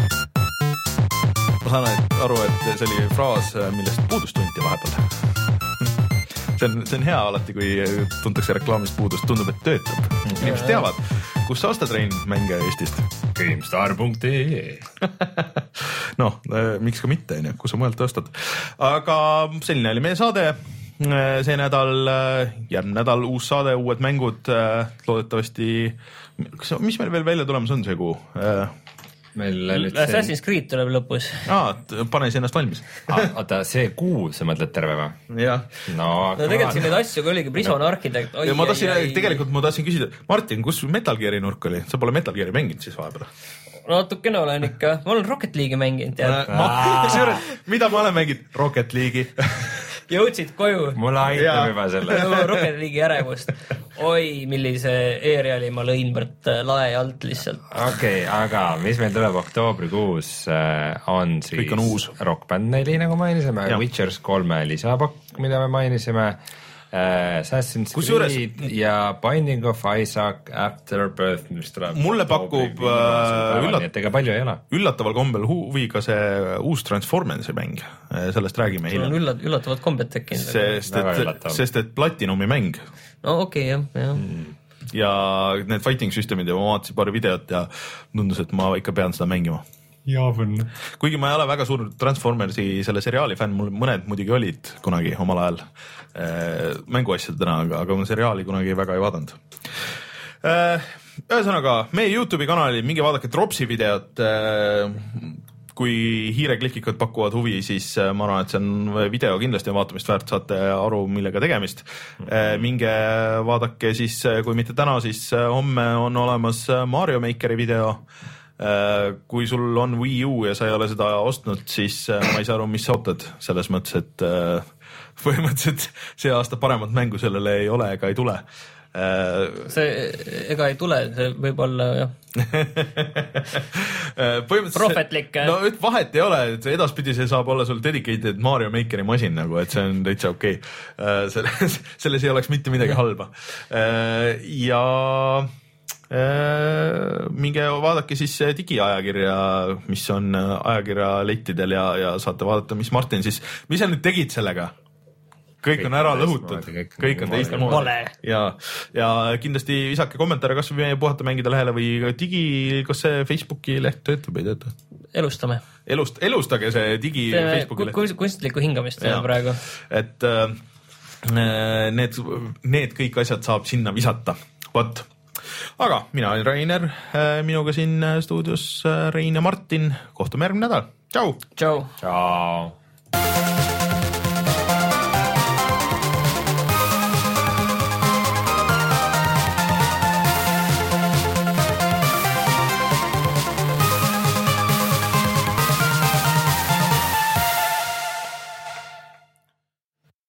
Ma saan aru, et see oli fraas, millest puudust tunti vahepeal. See on, see on hea alati, kui tuntakse reklaamist puudust, tundub, et töötab. Inimesed teavad, kus sa ostad Rein mänge Eestist? GameStar punkt ee noh, miks ka mitte, kus sa mujalt ostad. Aga selline oli meie saade. See nädal, järgmine nädal uus saade, uued mängud, loodetavasti. Mis meil veel välja tulemas on see kuu? Meil Assassin's Creed tuleb lõpus. Aa, pane isi ennast valmis. Oota, see kuu, sa mõtled terve või? Jah. No, no tegelikult siin neid asju ka oligi, Prison no. Architect. Ja ma tahtsin, tegelikult ma tahtsin küsida, Martin, kus Metal Geari nurk oli? Sa pole Metal Geari mänginud siis vahepeal? Natukene olen ikka, ma olen Rocket League'i mänginud. Ma, mida ma olen mänginud? Rocket League'i. Jõudsid koju. Mulle aitab juba selle. Rocket League'i ärevust. Oi, millise e-reali ma lõin võrt lae alt lihtsalt. Okei, okay, aga mis meil tuleb oktoobrikuus on siis on uus. Rock Band neli, nagu mainisime, ja. Witchers kolme lisapakk, mida me mainisime, Assassin's Creed ja Binding of Isaac Afterbirth, mis tuleb. Mulle pakub üllat- ega palju ei ole. üllataval kombel huvi ka see uus Transformersi mäng, sellest räägime hiljem. Sul on üllat- üllatavad kombed tekkinud. Sest et, sest et Platinumi mäng. No okei, okay, jah, jah. Mm. Ja need fighting systemid ja ma vaatasin paari videot ja tundus, et ma ikka pean seda mängima. Jaavon. Kuigi ma ei ole väga suur Transformersi selle seriaali fänn, mul mõned muidugi olid kunagi omal ajal äh, mänguasjadena, aga, aga ma seriaali kunagi väga ei vaadanud. Äh, ühesõnaga, meie YouTube'i kanali, minge vaadake Dropsi videot, äh, kui hiireklikikad pakuvad huvi, siis äh, ma arvan, et see on video kindlasti on vaatamist väärt, saate aru, millega tegemist. Äh, minge vaadake siis, kui mitte täna, siis äh, homme on olemas Mario Makeri video. Kui sul on Wii U ja sa ei ole seda ostnud, siis ma ei saa aru, mis sa ootad selles mõttes, et põhimõtteliselt see aasta paremat mängu sellele ei ole ega ei tule. See ega ei tule, see võib olla jah. Prohvetlik. No vahet ei ole, et edaspidi see saab olla sul dedicated Mario Makeri masin nagu, et see on täitsa okei. Okay. Selles, selles ei oleks mitte midagi halba. Ja minge vaadake siis digiajakirja, mis on ajakirja lettidel ja, ja saate vaadata, mis Martin siis, mis sa nüüd tegid sellega? Kõik, kõik on ära lõhutud, kõik, kõik on teistmoodi ja, ja kindlasti visake kommentaare kas või meie Puhata mängida lehele või digi, kas see Facebooki leht töötab või ei tööta? Elustame. Elust, elustage see digi Teeme Facebooki leht. Kunstlikku hingamist praegu. Et äh, need, need kõik asjad saab sinna visata. Vot. Aga mina olen Rainer, minuga siin stuudios Rein ja Martin. Kohtume järgmine nädal. Tšau! Tšau! Tšau!